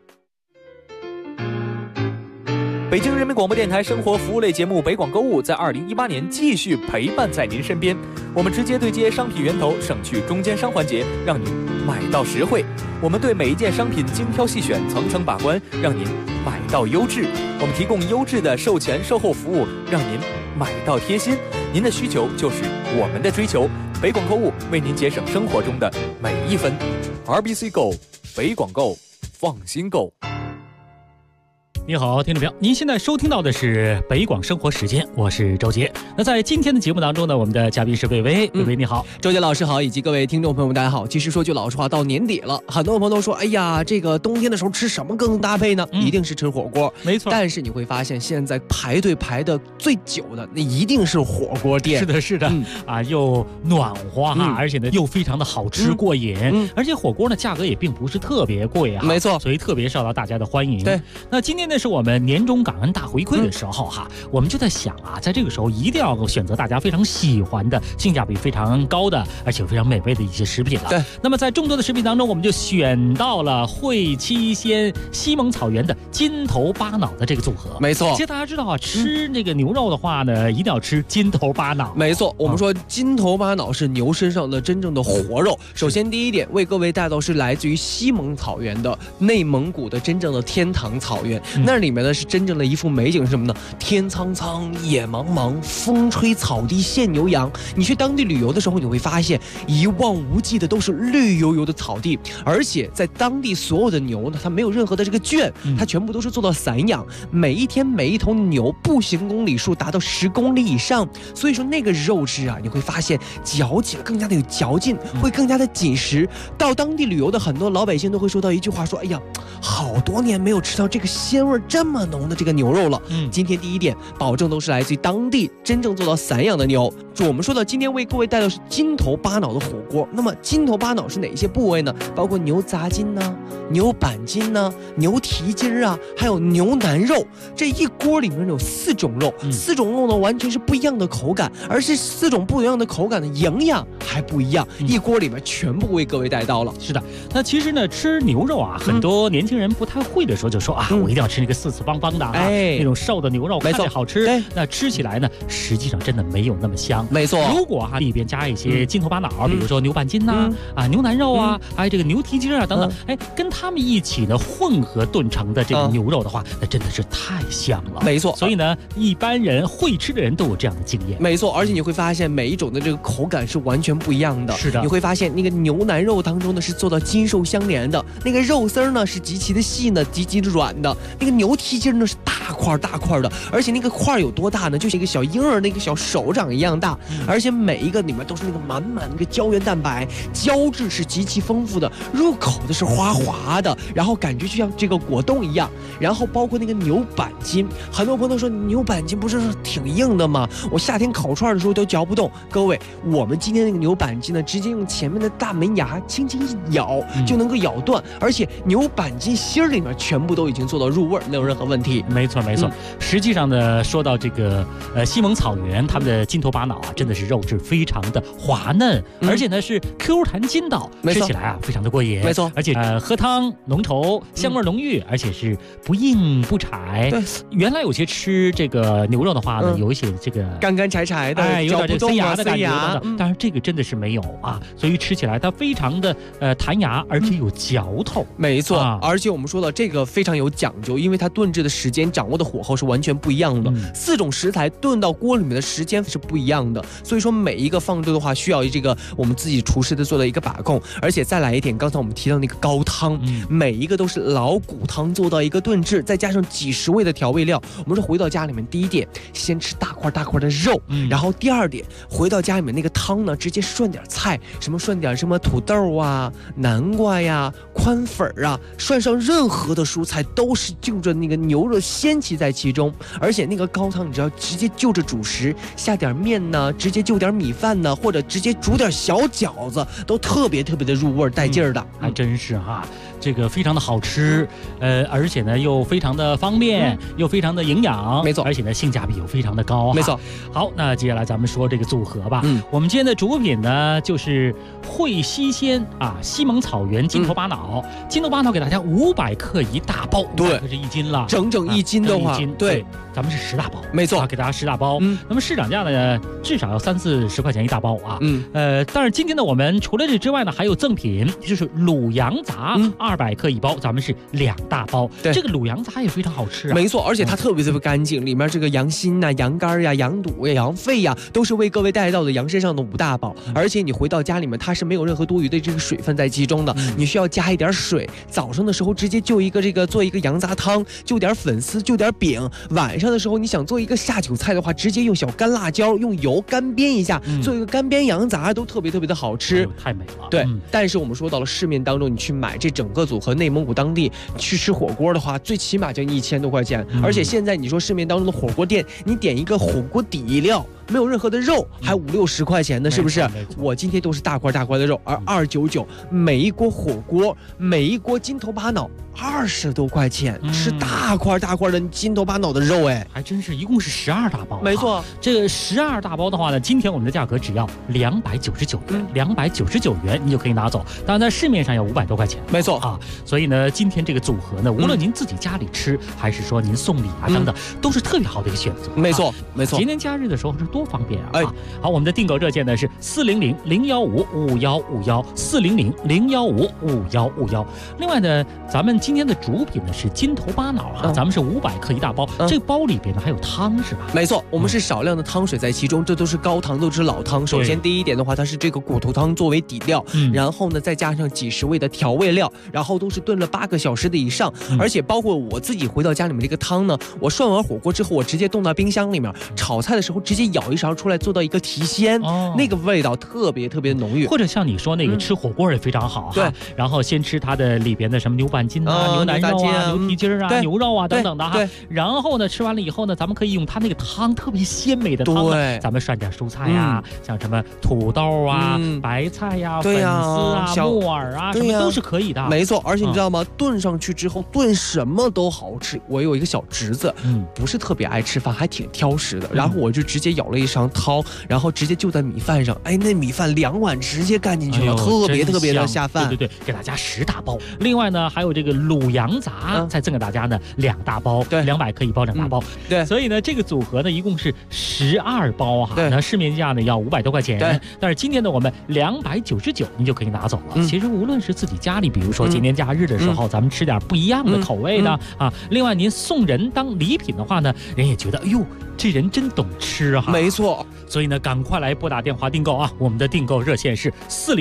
北京人民广播电台生活服务类节目北广购物在2018年继续陪伴在您身边。我们直接对接商品源头，省去中间商环节，让您买到实惠。我们对每一件商品精挑细选，层层把关，让您买到优质。我们提供优质的售前售后服务，让您买到贴心。您的需求就是我们的追求。北广购物为您节省生活中的每一分。RBC Go， 北广购，放心购。 你好，听众朋友，您现在收听到的是北广生活时间，我是周杰。那在今天的节目当中呢，我们的嘉宾是魏巍。魏巍你好。 周杰老师好，以及各位听众朋友们大家好。其实说句老实话，到年底了，很多朋友都说，哎呀，这个冬天的时候吃什么更能搭配呢？一定是吃火锅， 没错。 但是你会发现，现在排队排的最久的，那一定是火锅店。 是的，是的，又暖和哈，而且呢又非常的好吃过瘾，而且火锅呢价格也并不是特别贵啊， 没错， 所以特别受到大家的欢迎。 对， 那今天呢是我们年终感恩大回馈的时候哈，我们就在想啊，在这个时候一定要选择大家非常喜欢的、性价比非常高的，而且非常美味的一些食品了。 对， 那么在众多的食品当中，我们就选到了会七鲜西蒙草原的金头巴脑的这个组合。 没错， 其实大家知道啊，吃那个牛肉的话呢，一定要吃金头巴脑。 没错，我们说金头巴脑是牛身上的真正的活肉。首先第一点，为各位带到是来自于西蒙草原的内蒙古的真正的天堂草原，那里面呢是真正的一幅美景是什么呢？天苍苍，野茫茫，风吹草低见牛羊。你去当地旅游的时候，你会发现一望无际的都是绿油油的草地，而且在当地所有的牛呢，它没有任何的这个圈，它全部都是做到散养，每一天每一头牛步行公里数达到10公里以上，所以说那个肉质啊，你会发现嚼起来更加的有嚼劲，会更加的紧实。到当地旅游的很多老百姓都会说到一句话，说哎呀，好多年没有吃到这个鲜味这么浓的这个牛肉了。今天第一点，保证都是来自于当地真正做到散养的牛。我们说到今天为各位带的是金头巴脑的火锅，那么金头巴脑是哪一些部位呢？包括牛杂筋呢、牛板筋呢、牛蹄筋啊，还有牛腩肉。这一锅里面有4种肉，4种肉呢完全是不一样的口感，而是4种不一样的口感的营养还不一样，一锅里面全部为各位带到了。 是的，那其实呢吃牛肉啊，很多年轻人不太会的时候就说啊，我一定要吃那个4刺邦邦的啊，那种瘦的牛肉，看着好吃，那吃起来呢实际上真的没有那么香。 没错， 如果里边加一些金头巴脑，比如说牛板筋呐、牛腩肉啊，还有这个牛蹄筋啊等等，跟他们一起呢混合炖成的这个牛肉的话，那真的是太香了。 没错， 所以呢一般人会吃的人都有这样的经验。 没错，而且你会发现每一种的这个口感是完全不一样的。 是的， 你会发现那个牛腩肉当中呢是做到筋瘦相连的，那个肉丝呢是极其的细呢，极其的软的，那个牛蹄筋呢是大块大块的，而且那个块有多大呢？就像一个小婴儿那个小手掌一样大，而且每一个里面都是那个满满的胶原蛋白，胶质是极其丰富的，入口的是滑滑的，然后感觉就像这个果冻一样。然后包括那个牛板筋，很多朋友都说牛板筋不是挺硬的吗？我夏天烤串的时候都嚼不动。各位，我们今天那个牛板筋呢，直接用前面的大门牙轻轻一咬就能够咬断，而且牛板筋心里面全部都已经做到入味，没有任何问题。 没错没错，实际上呢，说到这个西蒙草原，他们的金头巴脑啊，真的是肉质非常的滑嫩，而且呢是 Q 弹筋道，吃起来啊非常的过瘾。 没错， 而且喝汤浓稠，香味浓郁，而且是不硬不柴。 对， 原来有些吃这个牛肉的话呢，有一些这个干干柴柴的， 有点这个塞牙的感觉等等，但是这个真的是没有啊，所以吃起来它非常的弹牙，而且有嚼头。 没错，而且我们说了这个非常有讲究，因为它炖制的时间、掌握的火候是完全不一样的，4种食材炖到锅里面的时间是不一样的，所以说每一个放置的话需要这个我们自己厨师的做的一个把控。而且再来一点，刚才我们提到那个高汤，每一个都是老骨汤做到一个炖制，再加上几十味的调味料。我们说回到家里面，第一点先吃大块大块的肉，然后第二点回到家里面那个汤呢，直接涮点菜，涮点什么土豆啊、南瓜呀、宽粉啊，涮上任何的蔬菜都是就就着那个牛肉鲜气在其中，而且那个高汤你只要直接就着主食下点面呢，直接就点米饭呢，或者直接煮点小饺子，都特别特别的入味带劲儿的。 还真是哈，这个非常的好吃，而且呢又非常的方便，又非常的营养， 没错， 而且呢性价比又非常的高， 没错。 好，那接下来咱们说这个组合吧。我们今天的主品呢就是惠西鲜啊，西蒙草原金头巴脑，金头巴脑给大家500克一大包， 对， 可是1斤了， 整整1斤的话，对， 咱们是10大包， 没错， 给大家10大包。那么市场价呢至少要30-40块钱一大包啊。但是今天呢我们除了这之外呢还有赠品，就是卤羊杂200克一包，咱们是2大包。这个卤羊杂也非常好吃啊， 没错，而且它特别特别干净，里面这个羊心呐、羊肝呀、羊肚呀、羊肺呀，都是为各位带到的羊身上的5大宝。而且你回到家里面，它是没有任何多余的这个水分在其中的，你需要加一点水。早上的时候直接就做一个羊杂汤，就点粉丝，就点饼。晚上的时候你想做一个下酒菜的话，直接用小干辣椒用油干煸一下，做一个干煸羊杂，都特别特别的好吃， 太美了。 对，但是我们说到了市面当中，你去买这整个组合，内蒙古当地去吃火锅的话，最起码将近1000多块钱。而且现在你说市面当中的火锅店，你点一个火锅底料，没有任何的肉，还50-60块钱的，是不是？我今天都是大块大块的肉，而299每一锅火锅，每一锅金头巴脑20多块钱，是大块大块的金头巴脑的肉，哎， 还真是，一共是12大包。 没错， 这个12大包的话呢，今天我们的价格只要299元，299元你就可以拿走。当然在市面上要500多块钱， 没错啊。所以呢，今天这个组合呢，无论您自己家里吃，还是说您送礼啊等等，都是特别好的一个选择。 没错，没错。 今天假日的时候是多方便啊！好，我们的订购热线呢是400-015-5151，400-015-5151。另外呢，咱们今天的主品呢是金头巴脑啊，咱们是500克一大包，这个包里边呢还有汤是吧？ 没错，我们是少量的汤水在其中，这都是高汤，都是老汤。首先第一点的话，它是这个骨头汤作为底料，然后呢再加上几十味的调味料，然后都是炖了8个小时的以上，而且包括我自己回到家里面这个汤呢，我涮完火锅之后，我直接冻到冰箱里面，炒菜的时候直接舀一勺出来，做到一个提鲜，那个味道特别特别浓郁。 或者像你说那个吃火锅也非常好， 对， 然后先吃它的里边的什么牛板筋啊、牛腩肉啊、牛蹄筋啊、牛肉啊等等的哈，然后呢吃完了以后呢，咱们可以用它那个汤特别鲜美的汤，咱们涮点蔬菜呀，像什么土豆啊、白菜呀、粉丝啊、木耳啊，什么都是可以的。 没错，而且你知道吗？炖上去之后，炖什么都好吃。我有一个小侄子，不是特别爱吃饭，还挺挑食的。然后我就直接舀了一勺汤，然后直接就在米饭上，哎，那米饭2碗直接干进去了，特别特别的下饭。 对，给大家10大包。另外呢，还有这个卤羊杂，再赠给大家呢2大包，对，200克一包，2大包。对，所以呢，这个组合呢一共是12包哈，那市面价呢要500多块钱，对。但是今天呢，我们299您就可以拿走了。其实无论是自己家里，比如说今天假日的时候，咱们吃点不一样的口味的啊。另外您送人当礼品的话呢，人也觉得哎呦，这人真懂吃哈。 没错， 所以呢，赶快来拨打电话订购啊！我们的订购热线是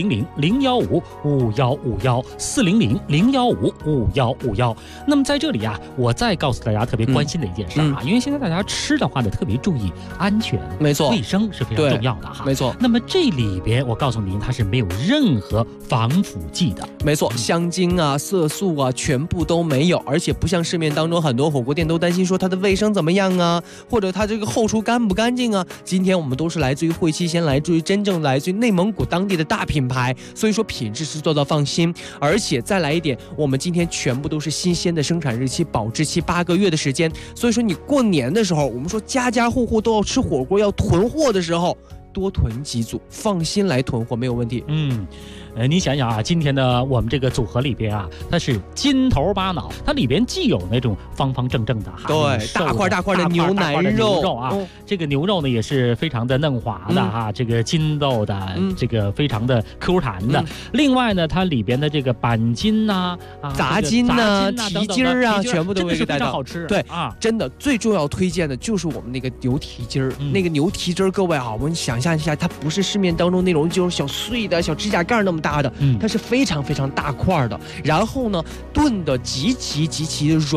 400-015-5151，400-015-5151。那么在这里啊，我再告诉大家特别关心的一件事啊，因为现在大家吃的话呢，特别注意安全， 没错， 卫生是非常重要的哈。 没错。 那么这里边我告诉您，它是没有任何防腐剂的。 没错，香精啊、色素啊，全部都没有，而且不像市面当中很多火锅店都担心说它的卫生怎么样啊，或者它这个后厨干不干净啊。今天我们都是来自于惠西鲜，来自于真正来自于内蒙古当地的大品牌，所以说品质是做到放心。而且再来一点，我们今天全部都是新鲜的生产日期，保质期8个月的时间。所以说你过年的时候，我们说家家户户都要吃火锅，要囤货的时候，多囤几组，放心来囤货，没有问题。 你想想啊，今天的我们这个组合里边啊，它是金头巴脑，它里边既有那种方方正正的哈， 对，大块大块的牛腩肉啊，这个牛肉呢也是非常的嫩滑的哈，这个筋斗的，这个非常的 Q 弹的。另外呢，它里边的这个板筋呐、 杂筋呐、蹄筋啊，全部都是非常好吃。 对啊，真的最重要推荐的就是我们那个牛蹄筋儿，那个牛蹄筋儿，各位啊，我们想象一下，它不是市面当中那种就是小碎的小指甲盖那么大的，它是非常非常大块的，然后呢炖的极其的软，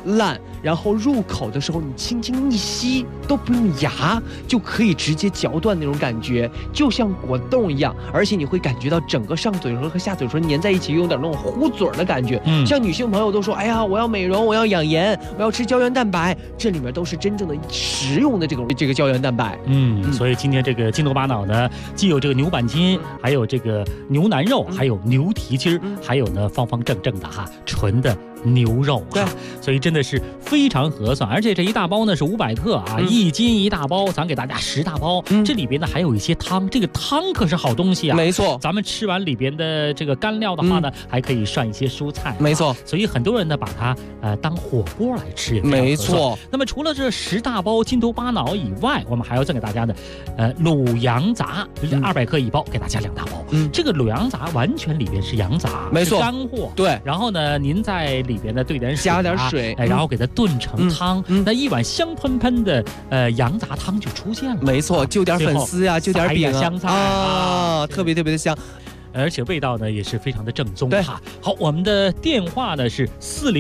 烂，然后入口的时候你轻轻一吸都不用牙就可以直接嚼断那种感觉，就像果冻一样，而且你会感觉到整个上嘴唇和下嘴唇粘在一起，有点那种糊嘴的感觉。像女性朋友都说，哎呀，我要美容，我要养颜，我要吃胶原蛋白，这里面都是真正的实用的这个胶原蛋白。 所以今天这个筋头巴脑呢，既有这个牛板筋，还有这个牛腩肉，还有牛蹄筋，还有呢方方正正的纯的牛肉所以真的是非常合算。而且这一大包呢是500克1斤一大包，咱给大家10大包。这里边呢还有一些汤，这个汤可是好东西啊。 没错， 咱们吃完里边的这个干料的话呢，还可以涮一些蔬菜。 没错， 所以很多人呢把它当火锅来吃也非常合算。 没错。 那么除了这10大包筋头巴脑以外，我们还要赠给大家的卤羊杂，200克一包，给大家2大包。这个卤羊杂完全里边是羊杂， 没错， 是干货。 对， 然后呢，您在里边呢兑点水， 加点水， 然后给它炖成汤，那一碗香喷喷的羊杂汤就出现了。 没错，就点粉丝呀，就点饼香菜特别特别的香。 而且味道呢也是非常的正宗好，我们的电话呢是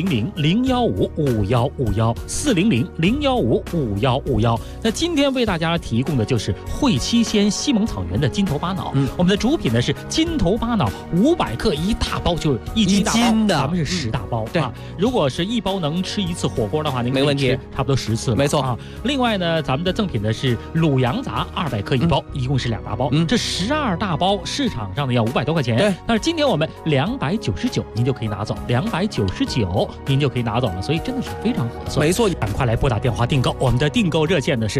400-015-5151，400-015-5151。那今天为大家提供的就是汇七鲜西蒙草原的筋头巴脑。我们的主品呢是筋头巴脑500克一大包，就是1斤大包，咱们是10大包。对，如果是一包能吃1次火锅的话，您可以吃差不多10次。 没错另外呢，咱们的赠品呢是卤羊杂200克一包，一共是2大包。这12大包市场上呢要500多块钱，但是今天我们299您就可以拿走，299您就可以拿走了，所以真的是非常合算。 没错， 赶快来拨打电话订购，我们的订购热线呢是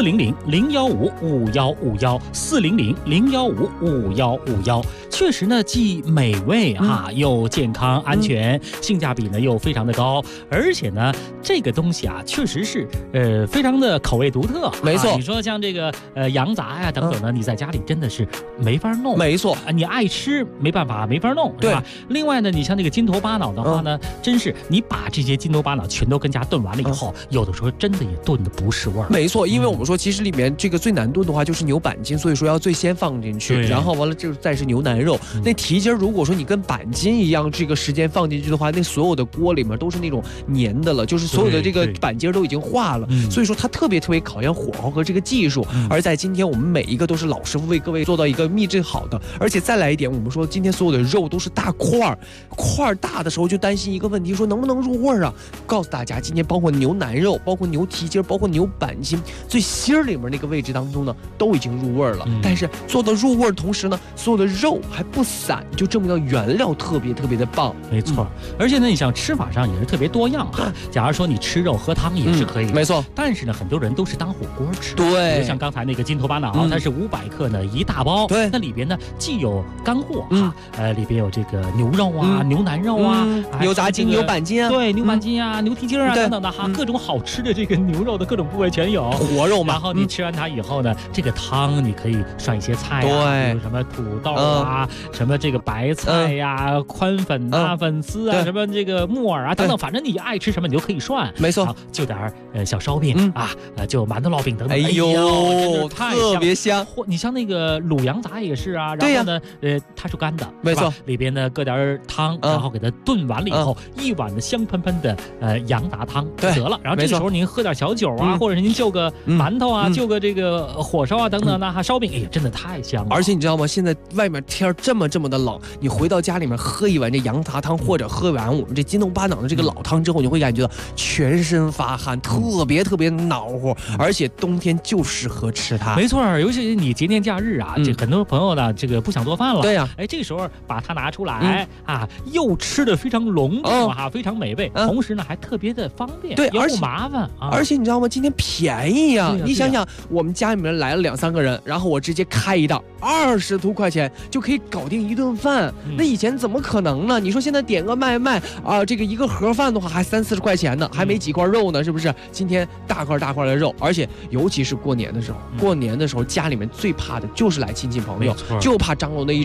400-015-5151，400-015-5151。确实呢，既美味又健康安全，性价比呢又非常的高，而且呢这个东西确实是非常的口味独特。 没错， 你说像这个羊杂呀等等呢，你在家里真的是没法弄。 没错， 你爱吃没办法，没法弄，对吧？另外呢，你像那个筋头巴脑的话呢，真是你把这些筋头巴脑全都跟家炖完了以后，有的时候真的也炖的不是味儿。 没错，因为我们说其实里面这个最难炖的话就是牛板筋，所以说要最先放进去，然后完了就再是牛腩肉。那蹄筋如果说你跟板筋一样这个时间放进去的话，那所有的锅里面都是那种粘的了，就是所有的这个板筋都已经化了，所以说它特别特别考验火候和这个技术。而在今天我们每一个都是老师傅为各位做到一个秘制好的，而且再来一点，我们说今天所有的肉都是大块大的时候就担心一个问题，说能不能入味啊？告诉大家，今天包括牛腩肉，包括牛蹄筋，包括牛板筋，最心儿里面那个位置当中呢，都已经入味了。但是做到入味同时呢，所有的肉还不散，就证明到原料特别特别的棒。 没错，而且呢，你像吃法上也是特别多样假如说你吃肉喝汤也是可以的， 没错。 但是呢，很多人都是当火锅吃。 对， 就像刚才那个筋头巴脑，它是500克呢一大包。 对， 那里边呢既有干货里边有这个牛肉牛腩肉牛杂筋、牛板筋对，牛板筋牛蹄筋等等的各种好吃的这个牛肉的各种部位全有， 活肉嘛。 然后你吃完它以后呢，这个汤你可以涮一些菜对， 比如什么土豆什么这个白菜宽粉粉丝什么这个木耳等等，反正你爱吃什么你就可以涮。 没错， 就点小烧饼就馒头烙饼等等。 哎呦，特别香。 你像那个卤羊杂也是然后呢它是干的， 没错， 里边呢搁点汤，然后给它炖完了以后，一碗的香喷喷的羊杂汤就得了。然后这时候您喝点小酒或者您就个馒头就个这个火烧等等烧饼，哎呀，真的太香了。 而且你知道吗？现在外面天这么的冷，你回到家里面喝一碗这羊杂汤，或者喝完我们这筋头巴脑的这个老汤之后，你会感觉到全身发汗，特别特别恼火，而且冬天就适合吃它。 没错，尤其你节年假日这很多朋友呢，这个不想做饭了， 对呀， 这个时候把它拿出来又吃的非常隆重非常美味，同时呢还特别的方便， 对， 也不麻烦而且你知道吗？今天便宜呀！你想想，我们家里面来了2、3个人，然后我直接开一道20多块钱就可以搞定一顿饭。那以前怎么可能呢？你说现在点个外卖这个一个盒饭的话还30、40块钱呢，还没几块肉呢，是不是？今天大块的肉，而且尤其是过年的时候，家里面最怕的就是来亲戚朋友，就怕张罗那一桌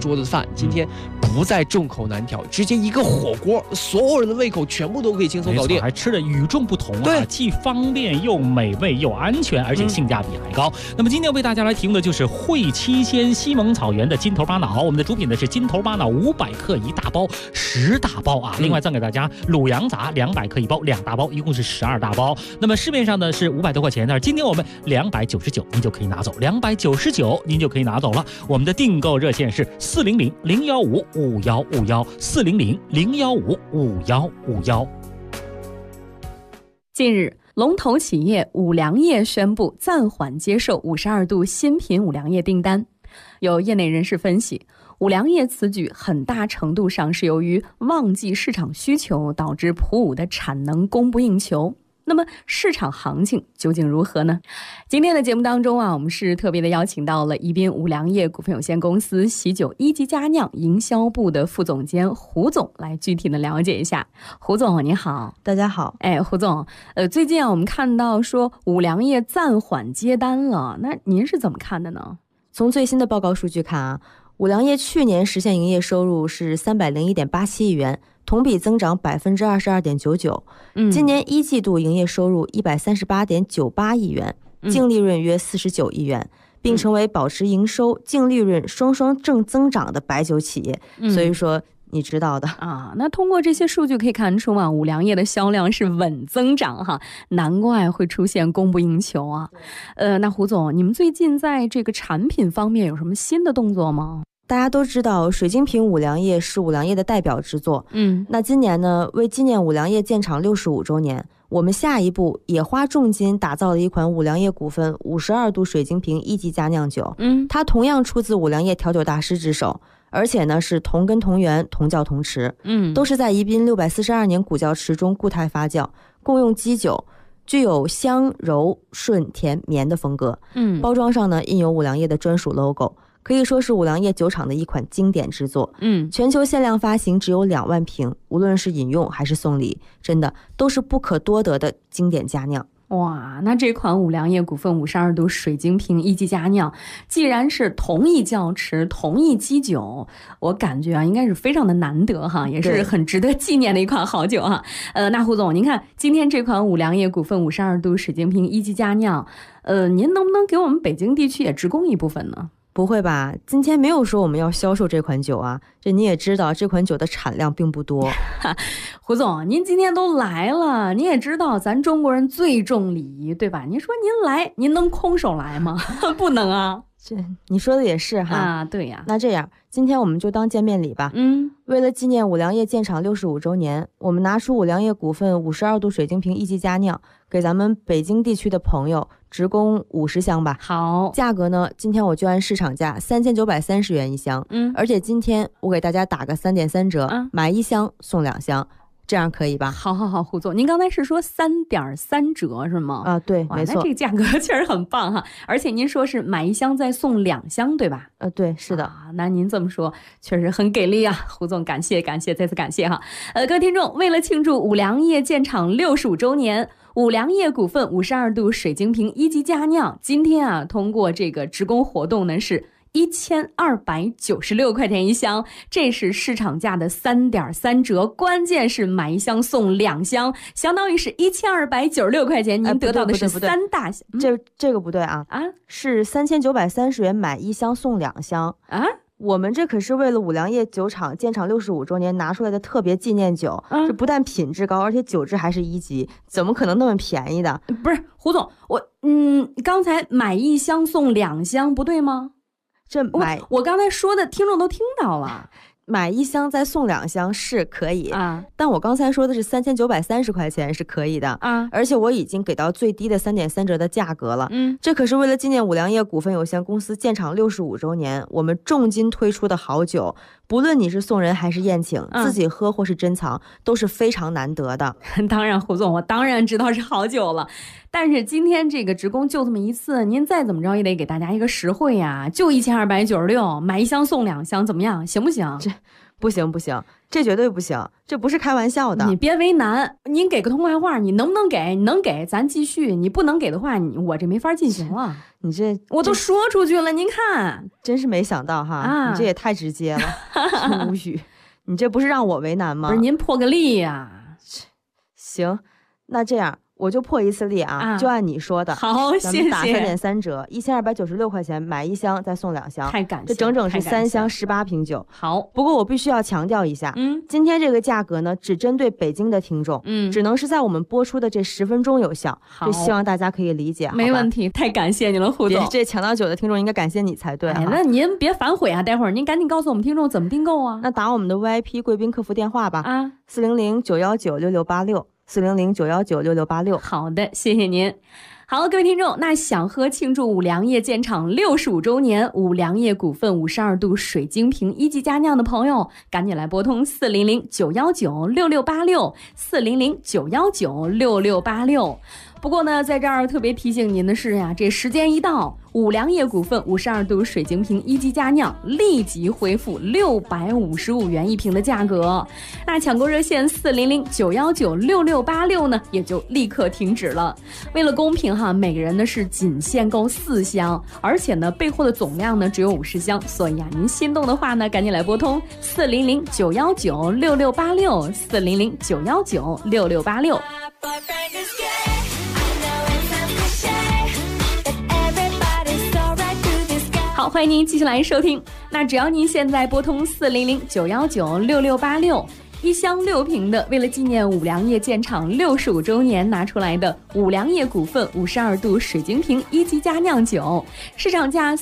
桌子饭，今天不再众口难调，直接一个火锅，所有人的胃口全部都可以轻松搞定， 还吃的与众不同啊！对，既方便又美味又安全，而且性价比还高。那么今天为大家来提供的就是汇七鲜西蒙草原的金头巴脑，我们的主品呢是金头巴脑500克一大包，10大包啊！另外赠给大家卤羊杂200克一包，2大包，一共是12大包。那么市面上呢是500多块钱，但是今天我们299您就可以拿走，299您就可以拿走了。我们的订购热线是400-015-5151，400-015-5151。 近日，龙头企业五粮液宣布暂缓接受52度新品五粮液订单。有业内人士分析，五粮液此举很大程度上是由于旺季市场需求导致普五的产能供不应求。那么市场行情究竟如何呢？今天的节目当中啊，我们是特别的邀请到了宜宾五粮液股份有限公司喜酒一级佳酿营销部的副总监胡总来具体的了解一下。胡总你好。 大家好。 胡总，最近啊我们看到说五粮液暂缓接单了，那您是怎么看的呢？ 从最新的报告数据看啊，五粮液去年实现营业收入是301.87亿元，同比增长22.99%。今年一季度营业收入138.98亿元，净利润约49亿元，并成为保持营收、净利润双双正增长的白酒企业。所以说你知道的啊。那通过这些数据可以看出啊，五粮液的销量是稳增长哈，难怪会出现供不应求啊。那胡总，你们最近在这个产品方面有什么新的动作吗？ 大家都知道水晶瓶五粮液是五粮液的代表之作。那今年呢，为纪念五粮液建厂65周年，我们下一步也花重金打造了一款五粮液股份52度水晶瓶一级佳酿酒。它同样出自五粮液调酒大师之手，而且呢是同根同源同窖同池，都是在宜宾642年古窖池中固态发酵，共用基酒，具有香柔顺甜绵的风格。包装上呢印有五粮液的专属 logo， 可以说是五粮液酒厂的一款经典之作。全球限量发行只有2万瓶，无论是饮用还是送礼，真的都是不可多得的经典佳酿。 哇，那这款五粮液股份52度水晶瓶一级佳酿，既然是同一窖池同一基酒，我感觉啊应该是非常的难得哈，也是很值得纪念的一款好酒哈。那胡总，您看今天这款五粮液股份52度水晶瓶一级佳酿，您能不能给我们北京地区也直供一部分呢？ 不会吧，今天没有说我们要销售这款酒啊，这你也知道这款酒的产量并不多。 胡总，您今天都来了，你也知道咱中国人最重礼仪，对吧？您说您来，您能空手来吗？不能啊。 这你说的也是哈。 啊，对呀。 那这样今天我们就当见面礼吧。为了纪念五粮液建厂65周年，我们拿出五粮液股份52度水晶瓶一级佳酿，给咱们北京地区的朋友直供50箱吧。 好， 价格呢，今天我就按市场价3930元一箱。而且今天我给大家打个3.3折，买1箱送2箱。这样可以吧？ 好，胡总，您刚才是说3.3折是吗？ 啊，对，没错。 那这个价格确实很棒哈，而且您说是买1箱再送2箱，对吧？ 对，是的。 那您这么说确实很给力啊，胡总，感谢，再次感谢哈。各位听众，为了庆祝五粮液建厂65周年，五粮液股份52度水晶瓶一级佳酿，今天啊，通过这个直供活动呢是1296块钱一箱，这是市场价的3.3折，关键是买1箱送2箱，相当于是1296块钱，您得到的是3大箱。 这个不对啊，是3930元买1箱送2箱啊。 我们这可是为了五粮液酒厂建厂65周年拿出来的特别纪念酒，这不但品质高，而且酒质还是1级，怎么可能那么便宜的？ 不是胡总，刚才买1箱送2箱不对吗？我刚才说的听众都听到了， 买1箱再送2箱是可以啊，但我刚才说的是3930块钱是可以的啊，而且我已经给到最低的3.3折的价格了。这可是为了纪念五粮液股份有限公司建厂65周年，我们重金推出的好酒，不论你是送人还是宴请，自己喝或是珍藏，都是非常难得的。 当然，胡总，我当然知道是好酒了。但是今天这个直供就这么一次，您再怎么着也得给大家一个实惠呀，就1296，买1箱送2箱，怎么样？行不行？ 这不行不行，这绝对不行，这不是开玩笑的。 你别为难，您给个痛快话，你能不能给？你能给咱继续，你不能给的话，我这没法进行了。 你这我都说出去了，您看， 真是没想到哈，你这也太直接了，真无语。你这不是让我为难吗？ 不是您破个例呀。 行，那这样。我就破一次例啊，就按你说的。 好， 咱们打3.3折，1296块钱买1箱再送2箱， 太感谢， 这整整是3箱18瓶酒。 好， 不过我必须要强调一下，今天这个价格呢，只针对北京的听众，只能是在我们播出的这10分钟有效。这希望大家可以理解。 没问题，太感谢你了，胡总。 这抢到酒的听众应该感谢你才对。 那您别反悔啊，待会儿您赶紧告诉我们听众怎么订购啊。 那打我们的 VIP 贵宾客服电话吧，400-919-6686。400-919-6686。 好的，谢谢您。好，各位听众，那想喝庆祝五粮液建厂65周年五粮液股份52度水晶瓶1级佳酿的朋友，赶紧来拨通400-919-6686，400-919-6686。不过呢，在这儿特别提醒您的是呀，这时间一到，五粮液股份52度水晶瓶1级佳酿立即恢复655元一瓶的价格。那抢购热线400-919-6686呢，也就立刻停止了。为了公平哈，每个人呢是仅限购4箱，而且呢备货的总量呢只有50箱，所以啊，您心动的话呢，赶紧来拨通400-919-6686，400-919-6686。好，欢迎您继续来收听。那只要您现在拨通400-919-6686。1箱6瓶的，为了纪念五粮液建厂65周年拿出来的五粮液股份52度水晶瓶1级佳酿酒，市场价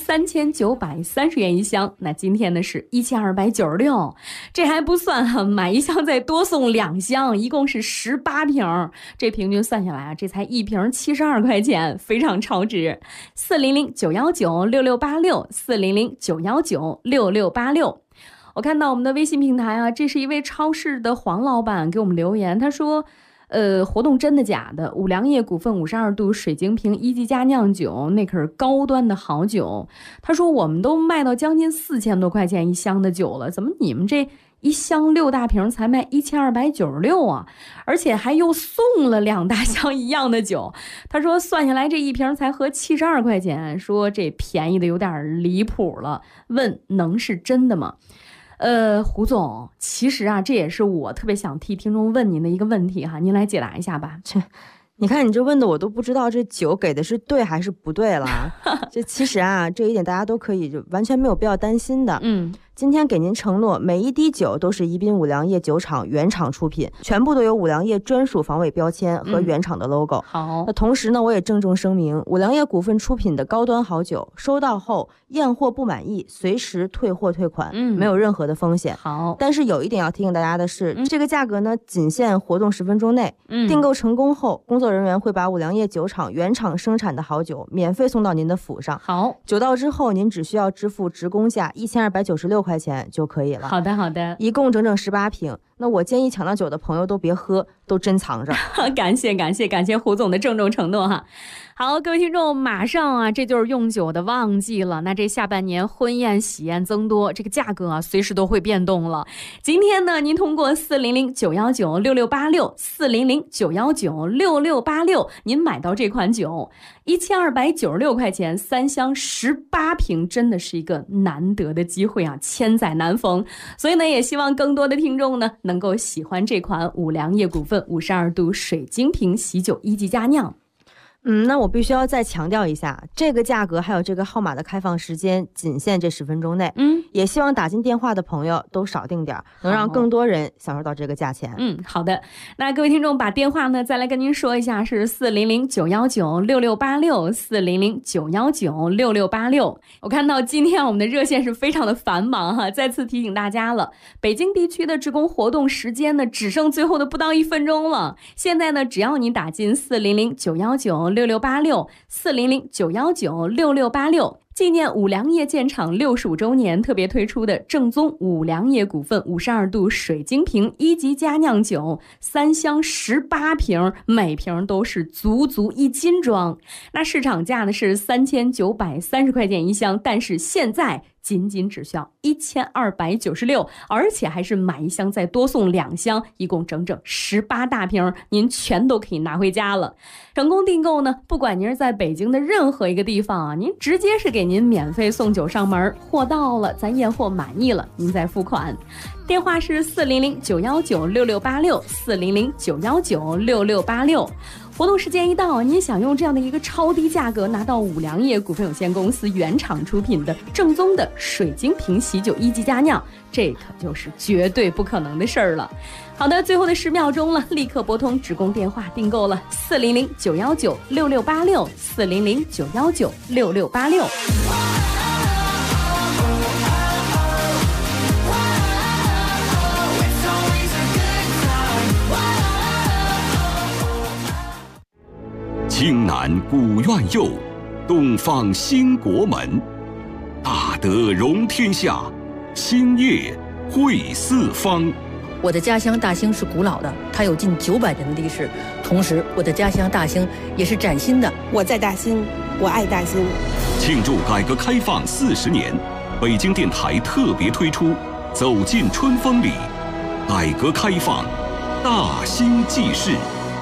3930元一箱，那今天呢是1296，这还不算哈，买1箱再多送2箱，一共是18瓶，这平均算下来啊，这才1瓶72块钱，非常超值。400-919-6686，400-919-6686。我看到我们的微信平台啊，这是一位超市的黄老板给我们留言，他说活动真的假的？五粮液股份52度水晶瓶1级佳酿酒，那可是高端的好酒。他说我们都卖到将近4000多块钱一箱的酒了，怎么你们这1箱6大瓶才卖1296啊？而且还又送了2大箱一样的酒。他说算下来这一瓶才合72块钱，说这便宜的有点离谱了，问能是真的吗？胡总，其实啊，这也是我特别想替听众问您的一个问题哈，您来解答一下吧。 你看你这问的我都不知道这酒给的是对还是不对了。这其实啊，这一点大家都可以就完全没有必要担心的。今天给您承诺，每一滴酒都是宜宾五粮液酒厂原厂出品，全部都有五粮液专属防伪标签和原厂的 logo。 好， 那同时呢，我也郑重声明，五粮液股份出品的高端好酒，收到后验货不满意，随时退货退款，没有任何的风险。 好， 但是有一点要提醒大家的是，这个价格呢，仅限活动10分钟内。订购成功后，工作人员会把五粮液酒厂原厂生产的好酒免费送到您的府上。 好， 酒到之后，您只需要支付职工价1296块钱就可以了。 好的，好的， 一共整整18瓶。那我建议抢到酒的朋友都别喝，都珍藏着。 感谢胡总的郑重承诺哈。好，各位听众，马上啊，这就是用酒的旺季了。那这下半年婚宴喜宴增多，这个价格啊，随时都会变动了。今天呢，您通过400-919-6686，400-919-6686，您买到这款酒，1296块钱，3箱18瓶，真的是一个难得的机会啊，千载难逢。所以呢，也希望更多的听众呢，能够喜欢这款五粮液股份52度水晶瓶喜酒1级佳酿。 那我必须要再强调一下，这个价格还有这个号码的开放时间仅限这10分钟内。也希望打进电话的朋友都少订点，能让更多人享受到这个价钱。 好的。那各位听众把电话呢再来跟您说一下，是400-919-6686，400-919-6686。我看到今天我们的热线是非常的繁忙哈，再次提醒大家了，北京地区的职工活动时间呢只剩最后的不到1分钟了。现在呢，只要你打进400-919-6686，400-919-6686， 纪念五粮液建厂65周年特别推出的正宗五粮液股份52度水晶瓶1级佳酿酒，3箱18瓶，每瓶都是足足1斤装。那市场价呢是3930块钱一箱，但是现在仅仅只需要1296，而且还是买一箱再多送2箱，一共整整18大瓶，您全都可以拿回家了。成功订购呢，不管您是在北京的任何一个地方啊，您直接是给您免费送酒上门，货到了咱验货满意了您再付款。电话是400-919-6686，400-919-6686。活动时间一到，您想用这样的一个超低价格拿到五粮液股份有限公司原厂出品的正宗的水晶瓶喜酒1级佳酿，这可就是绝对不可能的事儿了。好的，最后的10秒钟了，立刻拨通职工电话订购了，400-919-6686，400-919-6686。 京南古院右，东方兴国门。大德容天下，兴业惠四方。 我的家乡大兴是古老的，它有近900年的历史。同时，我的家乡大兴也是崭新的。 我在大兴，我爱大兴。 庆祝改革开放40年，北京电台特别推出《走进春风里》，改革开放，大兴纪事。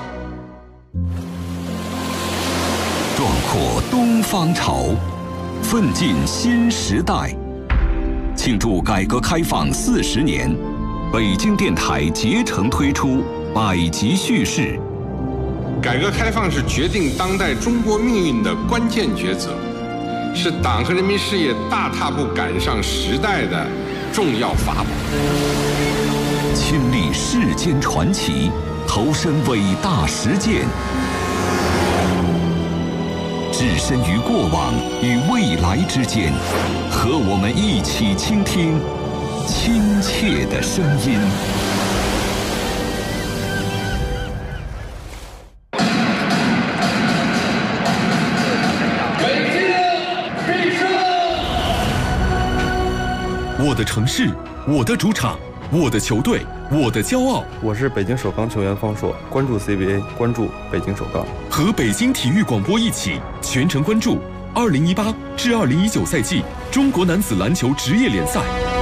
壮阔东方潮，奋进新时代。庆祝改革开放40年，北京电台竭诚推出100集叙事。 改革开放是决定当代中国命运的关键抉择，是党和人民事业大踏步赶上时代的重要法宝。 亲历世间传奇，投身伟大实践。置身于过往与未来之间，和我们一起倾听亲切的声音。 北京必胜！ 我的城市，我的主场，我的球队，我的骄傲。 我是北京首钢球员方硕，关注 CBA， 关注北京首钢。 和北京体育广播一起全程关注2018至2019赛季中国男子篮球职业联赛。